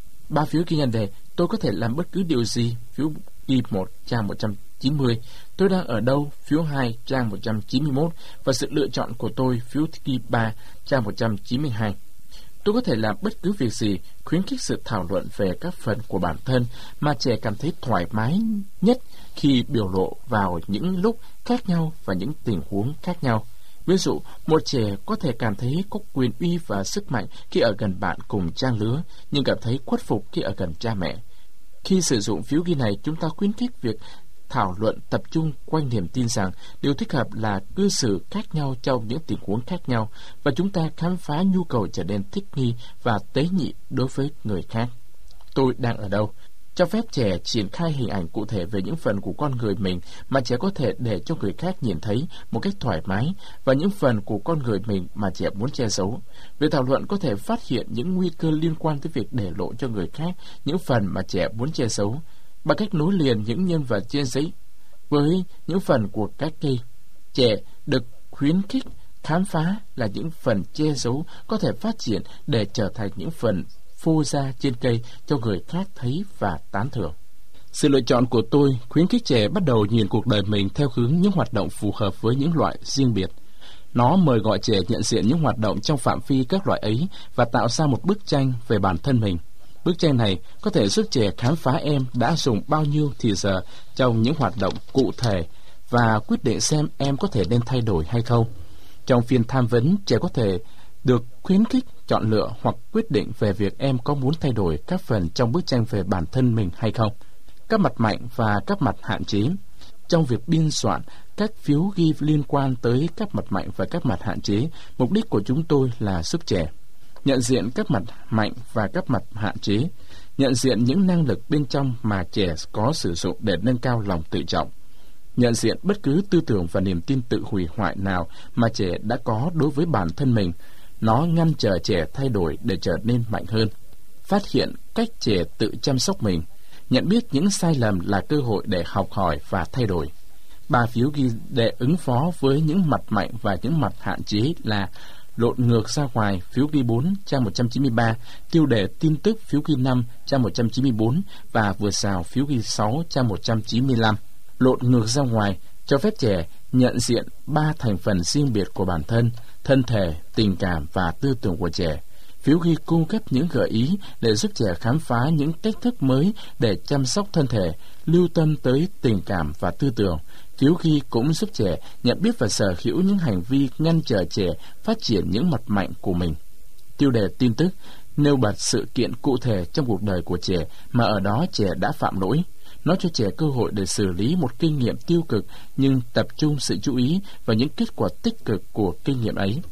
3 phiếu ghi nhận đề: tôi có thể làm bất cứ điều gì, phiếu ghi 1, trang 190. Tôi đang ở đâu, phiếu 2, trang 191. Và sự lựa chọn của tôi, phiếu ghi 3, trang 192. Tôi có thể làm bất cứ việc gì, khuyến khích sự thảo luận về các phần của bản thân mà trẻ cảm thấy thoải mái nhất khi biểu lộ vào những lúc khác nhau và những tình huống khác nhau. Ví dụ, một trẻ có thể cảm thấy có quyền uy và sức mạnh khi ở gần bạn cùng trang lứa, nhưng cảm thấy khuất phục khi ở gần cha mẹ. Khi sử dụng phiếu ghi này, chúng ta khuyến khích việc thảo luận tập trung quanh niềm tin rằng điều thích hợp là cư xử khác nhau trong những tình huống khác nhau, và chúng ta khám phá nhu cầu trở nên thích nghi và tế nhị đối với người khác. Tôi đang ở đâu? Cho phép trẻ triển khai hình ảnh cụ thể về những phần của con người mình mà trẻ có thể để cho người khác nhìn thấy một cách thoải mái, và những phần của con người mình mà trẻ muốn che giấu. Việc thảo luận có thể phát hiện những nguy cơ liên quan tới việc để lộ cho người khác những phần mà trẻ muốn che giấu, bằng cách nối liền những nhân vật trên giấy với những phần của các cây. Trẻ được khuyến khích khám phá là những phần che giấu có thể phát triển để trở thành những phần phô ra trên cây cho người khác thấy và tán thưởng. Sự lựa chọn của tôi khuyến khích trẻ bắt đầu nhìn cuộc đời mình theo hướng những hoạt động phù hợp với những loại riêng biệt. Nó mời gọi trẻ nhận diện những hoạt động trong phạm vi các loại ấy và tạo ra một bức tranh về bản thân mình. Bức tranh này có thể giúp trẻ khám phá em đã dùng bao nhiêu thì giờ trong những hoạt động cụ thể và quyết định xem em có thể nên thay đổi hay không. Trong phiên tham vấn, trẻ có thể được khuyến khích chọn lựa hoặc quyết định về việc em có muốn thay đổi các phần trong bức tranh về bản thân mình hay không. Các mặt mạnh và các mặt hạn chế. Trong việc biên soạn các phiếu ghi liên quan tới các mặt mạnh và các mặt hạn chế, mục đích của chúng tôi là giúp trẻ nhận diện các mặt mạnh và các mặt hạn chế, nhận diện những năng lực bên trong mà trẻ có sử dụng để nâng cao lòng tự trọng, nhận diện bất cứ tư tưởng và niềm tin tự hủy hoại nào mà trẻ đã có đối với bản thân mình. Nó ngăn trở trẻ thay đổi để trở nên mạnh hơn. Phát hiện cách trẻ tự chăm sóc mình, nhận biết những sai lầm là cơ hội để học hỏi và thay đổi. 3 phiếu ghi để ứng phó với những mặt mạnh và những mặt hạn chế là lộn ngược ra ngoài, phiếu ghi 4, trang 193, tiêu đề tin tức, phiếu ghi 5, trang 194 và vượt rào, phiếu ghi 6, trang 195. Lộn ngược ra ngoài cho phép trẻ nhận diện 3 thành phần riêng biệt của bản thân: thân thể, tình cảm và tư tưởng của trẻ. Phiếu ghi cung cấp những gợi ý để giúp trẻ khám phá những cách thức mới để chăm sóc thân thể, lưu tâm tới tình cảm và tư tưởng. Phiếu ghi cũng giúp trẻ nhận biết và sở hữu những hành vi ngăn trở trẻ phát triển những mặt mạnh của mình. Tiêu đề tin tức nêu bật sự kiện cụ thể trong cuộc đời của trẻ mà ở đó trẻ đã phạm lỗi. Nó cho trẻ cơ hội để xử lý một kinh nghiệm tiêu cực, nhưng tập trung sự chú ý vào những kết quả tích cực của kinh nghiệm ấy.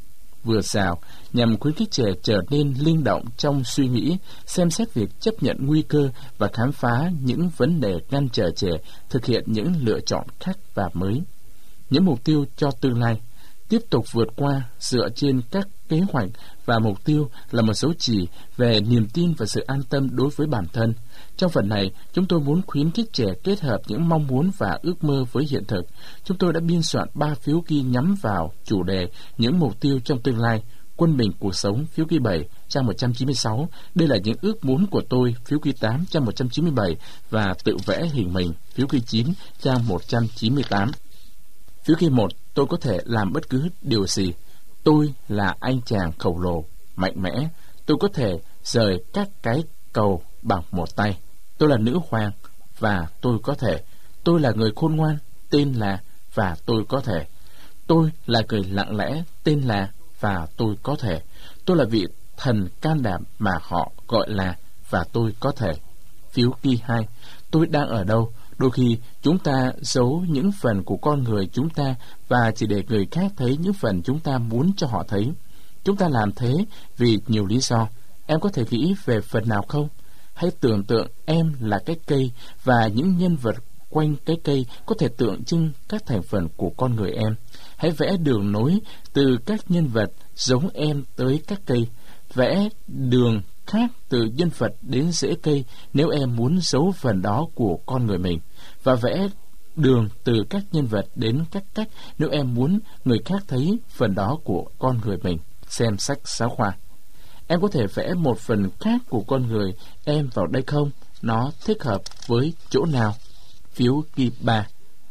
vừa xào, nhằm khuyến khích trẻ trở nên linh động trong suy nghĩ, xem xét việc chấp nhận nguy cơ và khám phá những vấn đề ngăn trở trẻ thực hiện những lựa chọn khác và mới. Những mục tiêu cho tương lai tiếp tục vượt qua dựa trên các kế hoạch và mục tiêu là một dấu chỉ về niềm tin và sự an tâm đối với bản thân. Trong phần này, chúng tôi muốn khuyến khích trẻ kết hợp những mong muốn và ước mơ với hiện thực. Chúng tôi đã biên soạn 3 phiếu ghi nhắm vào chủ đề những mục tiêu trong tương lai. Quân bình cuộc sống, phiếu ghi 7, trang 196. Đây là những ước muốn của tôi, phiếu ghi 8, trang 197. Và tự vẽ hình mình, phiếu ghi 9, trang 198. Phiếu ghi 1, tôi có thể làm bất cứ điều gì. Tôi là anh chàng khổng lồ, mạnh mẽ. Tôi có thể rời các cái cầu bằng một tay. Tôi là nữ hoàng, và tôi có thể. Tôi là người khôn ngoan, tên là, và tôi có thể. Tôi là người lặng lẽ, tên là, và tôi có thể. Tôi là vị thần can đảm mà họ gọi là, và tôi có thể. Phiếu ghi 2, tôi đang ở đâu? Đôi khi chúng ta giấu những phần của con người chúng ta và chỉ để người khác thấy những phần chúng ta muốn cho họ thấy. Chúng ta làm thế vì nhiều lý do. Em có thể nghĩ về phần nào không? Hãy tưởng tượng em là cái cây và những nhân vật quanh cái cây có thể tượng trưng các thành phần của con người em. Hãy vẽ đường nối từ các nhân vật giống em tới các cây. Vẽ đường khác từ nhân vật đến rễ cây nếu em muốn giấu phần đó của con người mình, và vẽ đường từ các nhân vật đến các cách nếu em muốn người khác thấy phần đó của con người mình. Xem sách giáo khoa. Em có thể vẽ một phần khác của con người em vào đây không? Nó thích hợp với chỗ nào? Phiếu ghi 3.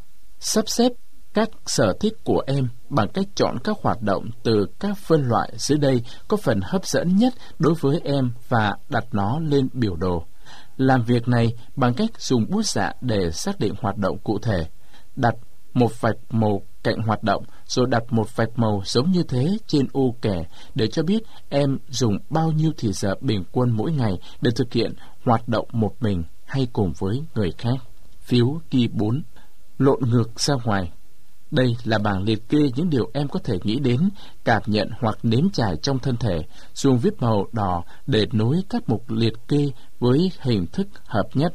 Sắp xếp các sở thích của em bằng cách chọn các hoạt động từ các phân loại dưới đây có phần hấp dẫn nhất đối với em và đặt nó lên biểu đồ. Làm việc này bằng cách dùng bút dạ để xác định hoạt động cụ thể. Đặt một vạch màu cạnh hoạt động, rồi đặt một vạch màu giống như thế trên ô kẻ để cho biết em dùng bao nhiêu thời giờ bình quân mỗi ngày để thực hiện hoạt động một mình hay cùng với người khác. Phiếu ghi 4. Lộn ngược ra ngoài. Đây là bảng liệt kê những điều em có thể nghĩ đến, cảm nhận hoặc nếm trải trong thân thể. Dùng viết màu đỏ để nối các mục liệt kê với hình thức hợp nhất.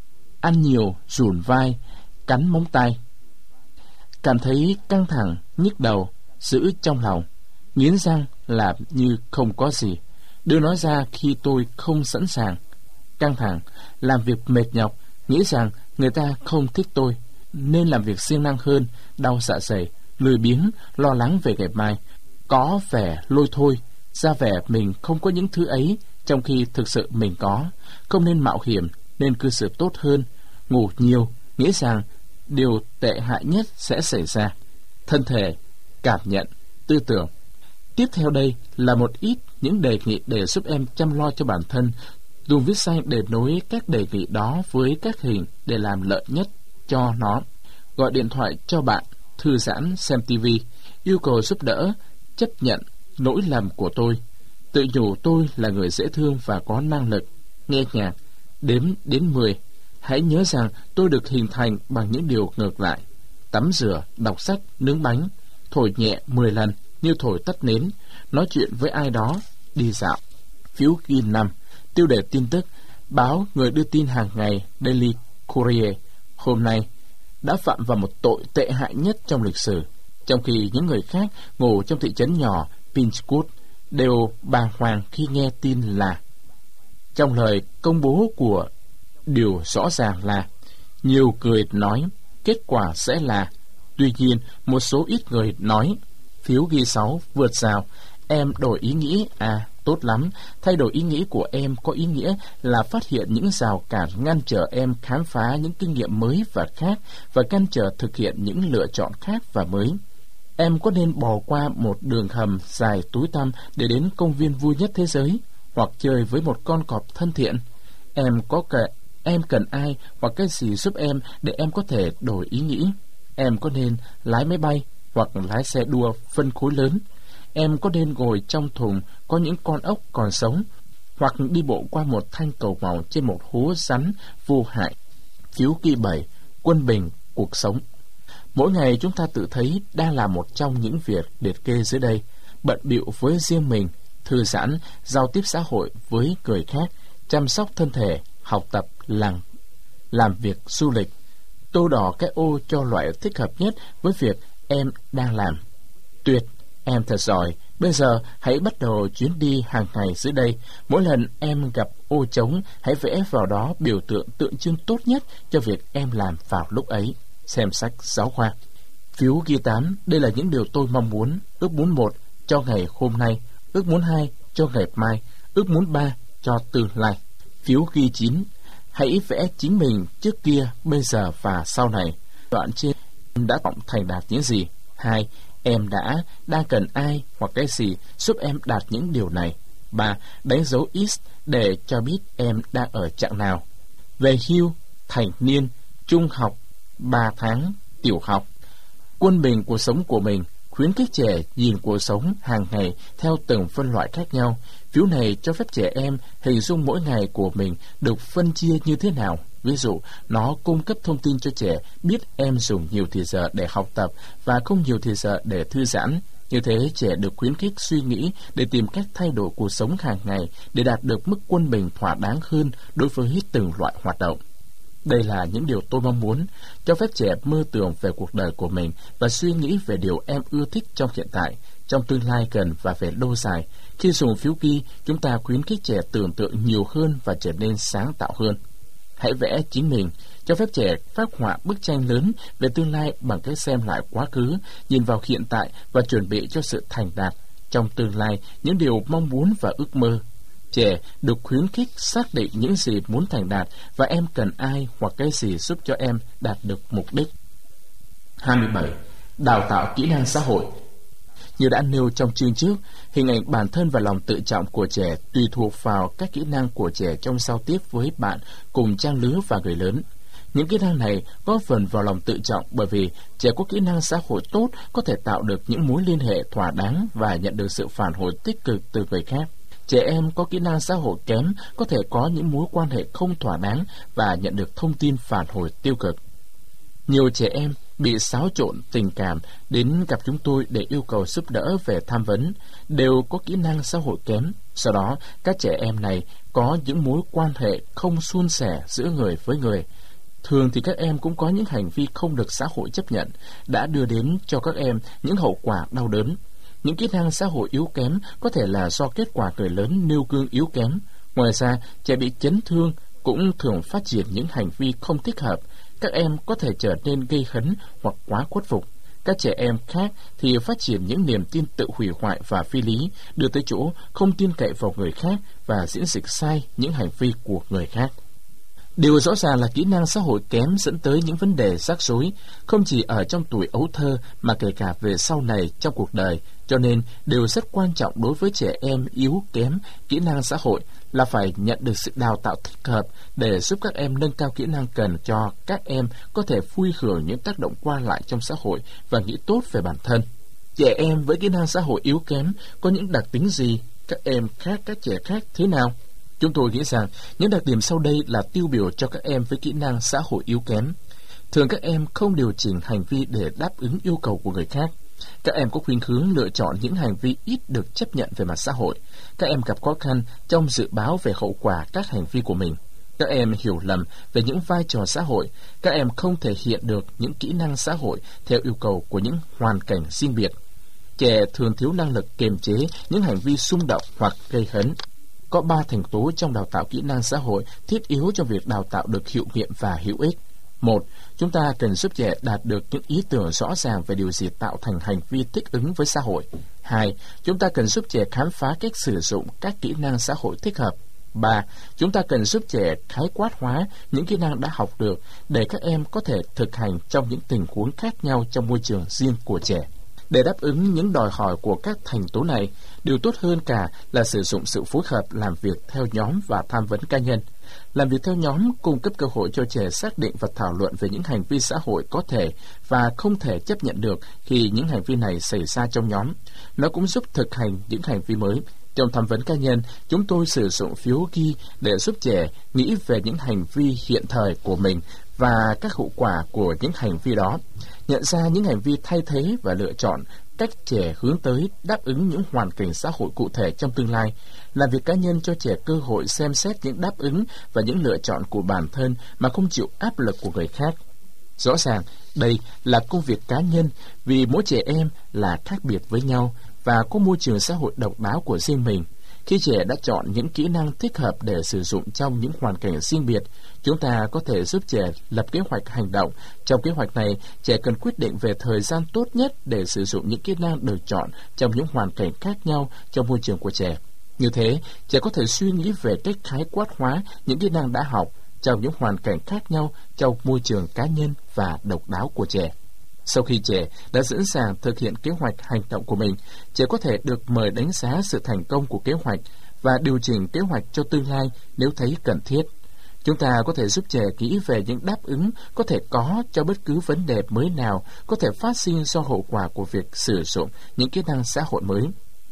Ăn nhiều, rủn vai, cắn móng tay. Cảm thấy căng thẳng, nhức đầu, giữ trong lòng. Nghiến răng làm như không có gì. Đưa nó ra khi tôi không sẵn sàng. Căng thẳng, làm việc mệt nhọc, nghĩ rằng người ta không thích tôi, nên làm việc siêng năng hơn, đau dạ dày, lười biếng, lo lắng về ngày mai, có vẻ lôi thôi, ra vẻ mình không có những thứ ấy, trong khi thực sự mình có. Không nên mạo hiểm, nên cư xử tốt hơn. Ngủ nhiều, nghĩ rằng điều tệ hại nhất sẽ xảy ra. Thân thể, cảm nhận, tư tưởng. Tiếp theo đây là một ít những đề nghị để giúp em chăm lo cho bản thân. Dùng viết xanh để nối các đề nghị đó với các hình để làm lợi nhất cho nó. Gọi điện thoại cho bạn, thư giãn xem TV, yêu cầu giúp đỡ, chấp nhận lỗi lầm của tôi, tự nhủ tôi là người dễ thương và có năng lực, nghe nhạc, đếm đến 10. Hãy nhớ rằng tôi được hình thành bằng những điều ngược lại. Tắm rửa, đọc sách, nướng bánh, thổi nhẹ 10 lần như thổi tắt nến, nói chuyện với ai đó, đi dạo. Phiếu ghi 5. Tiêu đề tin tức. Báo người đưa tin hàng ngày Daily Courier hôm nay đã phạm vào một tội tệ hại nhất trong lịch sử, trong khi những người khác ngủ trong thị trấn nhỏ Pinchwood đều bàng hoàng khi nghe tin là trong lời công bố của điều rõ ràng là nhiều người nói kết quả sẽ là, tuy nhiên một số ít người nói. Phiếu ghi 6. Vượt rào. Em đổi ý nghĩ. Tốt lắm. Thay đổi ý nghĩ của em có ý nghĩa là phát hiện những rào cản ngăn trở em khám phá những kinh nghiệm mới và khác, và ngăn trở thực hiện những lựa chọn khác và mới. Em có nên bỏ qua một đường hầm dài tối tăm để đến công viên vui nhất thế giới, hoặc chơi với một con cọp thân thiện? Em cần ai hoặc cái gì giúp em để em có thể đổi ý nghĩ? Em có nên lái máy bay hoặc lái xe đua phân khối lớn? Em có nên ngồi trong thùng có những con ốc còn sống, hoặc đi bộ qua một thanh cầu màu trên một hố rắn vô hại? Phiếu ghi 7. Quân bình cuộc sống. Mỗi ngày chúng ta tự thấy đang là một trong những việc liệt kê dưới đây. bận bịu với riêng mình, thư giãn, giao tiếp xã hội với người khác, chăm sóc thân thể, học tập, làm việc du lịch. Tô đỏ cái ô cho loại thích hợp nhất với việc em đang làm. Tuyệt, em thật giỏi. Bây giờ hãy bắt đầu chuyến đi hàng ngày dưới đây. Mỗi lần em gặp ô trống, hãy vẽ vào đó biểu tượng tượng trưng tốt nhất cho việc em làm vào lúc ấy. Xem sách giáo khoa. Phiếu ghi 8. Đây là những điều tôi mong muốn. Ước muốn 1 cho ngày hôm nay. Ước muốn 2 cho ngày mai. Ước muốn 3 cho tương lai. Phiếu ghi 9. Hãy vẽ chính mình trước kia, bây giờ và sau này. Đoạn trên em đã thành đạt những gì. 2. Em đang cần ai hoặc cái gì giúp em đạt những điều này. 3. Đánh dấu X để cho biết em đang ở trạng nào. Về hưu, thành niên, trung học, 3 tháng, tiểu học. Quân bình cuộc sống của mình, khuyến khích trẻ nhìn cuộc sống hàng ngày theo từng phân loại khác nhau. Phiếu này cho phép trẻ em hình dung mỗi ngày của mình được phân chia như thế nào. Ví dụ, nó cung cấp thông tin cho trẻ biết em dùng nhiều thời giờ để học tập và không nhiều thời giờ để thư giãn. Như thế, trẻ được khuyến khích suy nghĩ để tìm cách thay đổi cuộc sống hàng ngày để đạt được mức quân bình thỏa đáng hơn đối với từng loại hoạt động. Đây là những điều tôi mong muốn, cho phép trẻ mơ tưởng về cuộc đời của mình và suy nghĩ về điều em ưa thích trong hiện tại, trong tương lai gần và về lâu dài. Khi dùng phiếu ghi, chúng ta khuyến khích trẻ tưởng tượng nhiều hơn và trở nên sáng tạo hơn. Hãy vẽ chính mình, cho phép trẻ phác họa bức tranh lớn về tương lai bằng cách xem lại quá khứ, nhìn vào hiện tại và chuẩn bị cho sự thành đạt trong tương lai, những điều mong muốn và ước mơ. Trẻ được khuyến khích xác định những gì muốn thành đạt và em cần ai hoặc cái gì giúp cho em đạt được mục đích. 27. Đào tạo kỹ năng xã hội. Như đã nêu trong chương trước, hình ảnh bản thân và lòng tự trọng của trẻ tùy thuộc vào các kỹ năng của trẻ trong giao tiếp với bạn cùng trang lứa và người lớn. Những kỹ năng này góp phần vào lòng tự trọng bởi vì trẻ có kỹ năng xã hội tốt có thể tạo được những mối liên hệ thỏa đáng và nhận được sự phản hồi tích cực từ người khác. Trẻ em có kỹ năng xã hội kém có thể có những mối quan hệ không thỏa đáng và nhận được thông tin phản hồi tiêu cực. Nhiều trẻ em bị xáo trộn tình cảm đến gặp chúng tôi để yêu cầu giúp đỡ về tham vấn, đều có kỹ năng xã hội kém. Sau đó, các trẻ em này có những mối quan hệ không suôn sẻ giữa người với người. Thường thì các em cũng có những hành vi không được xã hội chấp nhận, đã đưa đến cho các em những hậu quả đau đớn. Những kỹ năng xã hội yếu kém có thể là do kết quả người lớn nêu gương yếu kém. Ngoài ra, trẻ bị chấn thương cũng thường phát triển những hành vi không thích hợp. Các em có thể trở nên gây hấn hoặc quá khuất phục. Các trẻ em khác thì phát triển những niềm tin tự hủy hoại và phi lý, đưa tới chỗ không tin cậy vào người khác và diễn dịch sai những hành vi của người khác. Điều rõ ràng là kỹ năng xã hội kém dẫn tới những vấn đề rắc rối, không chỉ ở trong tuổi ấu thơ mà kể cả về sau này trong cuộc đời. Cho nên, điều rất quan trọng đối với trẻ em yếu kém kỹ năng xã hội là phải nhận được sự đào tạo thích hợp để giúp các em nâng cao kỹ năng cần cho các em có thể vui hưởng những tác động qua lại trong xã hội và nghĩ tốt về bản thân. Trẻ em với kỹ năng xã hội yếu kém có những đặc tính gì? Các em khác các trẻ khác thế nào? Chúng tôi nghĩ rằng những đặc điểm sau đây là tiêu biểu cho các em với kỹ năng xã hội yếu kém. Thường các em không điều chỉnh hành vi để đáp ứng yêu cầu của người khác. Các em có khuynh hướng lựa chọn những hành vi ít được chấp nhận về mặt xã hội. Các em gặp khó khăn trong dự báo về hậu quả các hành vi của mình. Các em hiểu lầm về những vai trò xã hội. Các em không thể hiện được những kỹ năng xã hội theo yêu cầu của những hoàn cảnh riêng biệt. Trẻ thường thiếu năng lực kiềm chế những hành vi xung động hoặc gây hấn. Có 3 thành tố trong đào tạo kỹ năng xã hội thiết yếu cho việc đào tạo được hiệu nghiệm và hữu ích. 1. Chúng ta cần giúp trẻ đạt được những ý tưởng rõ ràng về điều gì tạo thành hành vi thích ứng với xã hội. 2. Chúng ta cần giúp trẻ khám phá cách sử dụng các kỹ năng xã hội thích hợp. 3. Chúng ta cần giúp trẻ khái quát hóa những kỹ năng đã học được để các em có thể thực hành trong những tình huống khác nhau trong môi trường riêng của trẻ. Để đáp ứng những đòi hỏi của các thành tố này, điều tốt hơn cả là sử dụng sự phối hợp làm việc theo nhóm và tham vấn cá nhân. Làm việc theo nhóm cung cấp cơ hội cho trẻ xác định và thảo luận về những hành vi xã hội có thể và không thể chấp nhận được khi những hành vi này xảy ra trong nhóm. Nó cũng giúp thực hành những hành vi mới. Trong tham vấn cá nhân, chúng tôi sử dụng phiếu ghi để giúp trẻ nghĩ về những hành vi hiện thời của mình và các hậu quả của những hành vi đó, nhận ra những hành vi thay thế và lựa chọn cách trẻ hướng tới đáp ứng những hoàn cảnh xã hội cụ thể trong tương lai, là việc cá nhân cho trẻ cơ hội xem xét những đáp ứng và những lựa chọn của bản thân mà không chịu áp lực của người khác. Rõ ràng, đây là công việc cá nhân vì mỗi trẻ em là khác biệt với nhau và có môi trường xã hội độc đáo của riêng mình. Khi trẻ đã chọn những kỹ năng thích hợp để sử dụng trong những hoàn cảnh riêng biệt, chúng ta có thể giúp trẻ lập kế hoạch hành động. Trong kế hoạch này, trẻ cần quyết định về thời gian tốt nhất để sử dụng những kỹ năng được chọn trong những hoàn cảnh khác nhau trong môi trường của trẻ. Như thế, trẻ có thể suy nghĩ về cách khái quát hóa những kỹ năng đã học trong những hoàn cảnh khác nhau trong môi trường cá nhân và độc đáo của trẻ. Sau khi trẻ đã sẵn sàng thực hiện kế hoạch hành động của mình, trẻ có thể được mời đánh giá sự thành công của kế hoạch và điều chỉnh kế hoạch cho tương lai nếu thấy cần thiết. Chúng ta có thể giúp trẻ nghĩ về những đáp ứng có thể có cho bất cứ vấn đề mới nào có thể phát sinh do hậu quả của việc sử dụng những kỹ năng xã hội mới.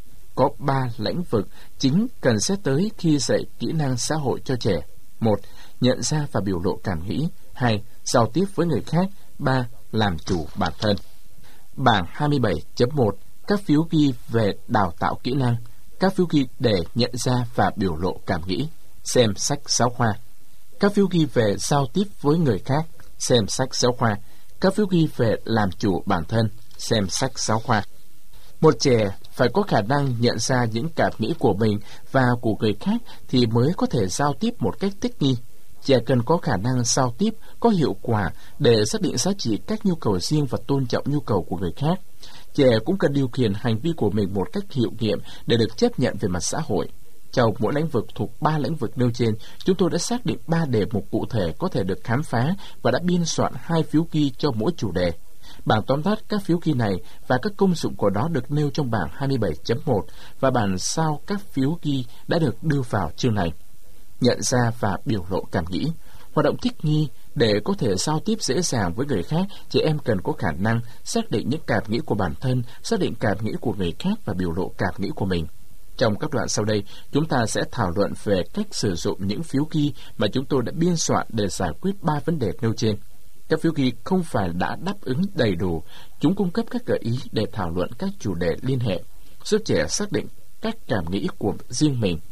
Có 3 lĩnh vực chính cần xét tới khi dạy kỹ năng xã hội cho trẻ. 1. Nhận ra và biểu lộ cảm nghĩ. 2. Giao tiếp với người khác. 3. Làm chủ bản thân. Bảng 27.1. Các phiếu ghi về đào tạo kỹ năng. Các phiếu ghi để nhận ra và biểu lộ cảm nghĩ. Xem sách giáo khoa. Các phiếu ghi về giao tiếp với người khác. Xem sách giáo khoa. Các phiếu ghi về làm chủ bản thân. Xem sách giáo khoa. Một trẻ phải có khả năng nhận ra những cảm nghĩ của mình và của người khác thì mới có thể giao tiếp một cách thích nghi. Trẻ cần có khả năng giao tiếp có hiệu quả để xác định giá trị các nhu cầu riêng và tôn trọng nhu cầu của người khác. Trẻ cũng cần điều khiển hành vi của mình một cách hiệu nghiệm để được chấp nhận về mặt xã hội. Trong mỗi lĩnh vực thuộc 3 lĩnh vực nêu trên, chúng tôi đã xác định 3 đề mục cụ thể có thể được khám phá và đã biên soạn 2 phiếu ghi cho mỗi chủ đề. Bảng tóm tắt các phiếu ghi này và các công dụng của nó được nêu trong bảng 27.1 và bản sao các phiếu ghi đã được đưa vào chương này. Nhận ra và biểu lộ cảm nghĩ. Hoạt động thích nghi. Để có thể giao tiếp dễ dàng với người khác, trẻ em cần có khả năng xác định những cảm nghĩ của bản thân, xác định cảm nghĩ của người khác và biểu lộ cảm nghĩ của mình. Trong các đoạn sau đây, chúng ta sẽ thảo luận về cách sử dụng những phiếu ghi mà chúng tôi đã biên soạn để giải quyết 3 vấn đề nêu trên. Các phiếu ghi không phải đã đáp ứng đầy đủ, chúng cung cấp các gợi ý để thảo luận các chủ đề liên hệ, giúp trẻ xác định các cảm nghĩ của riêng mình.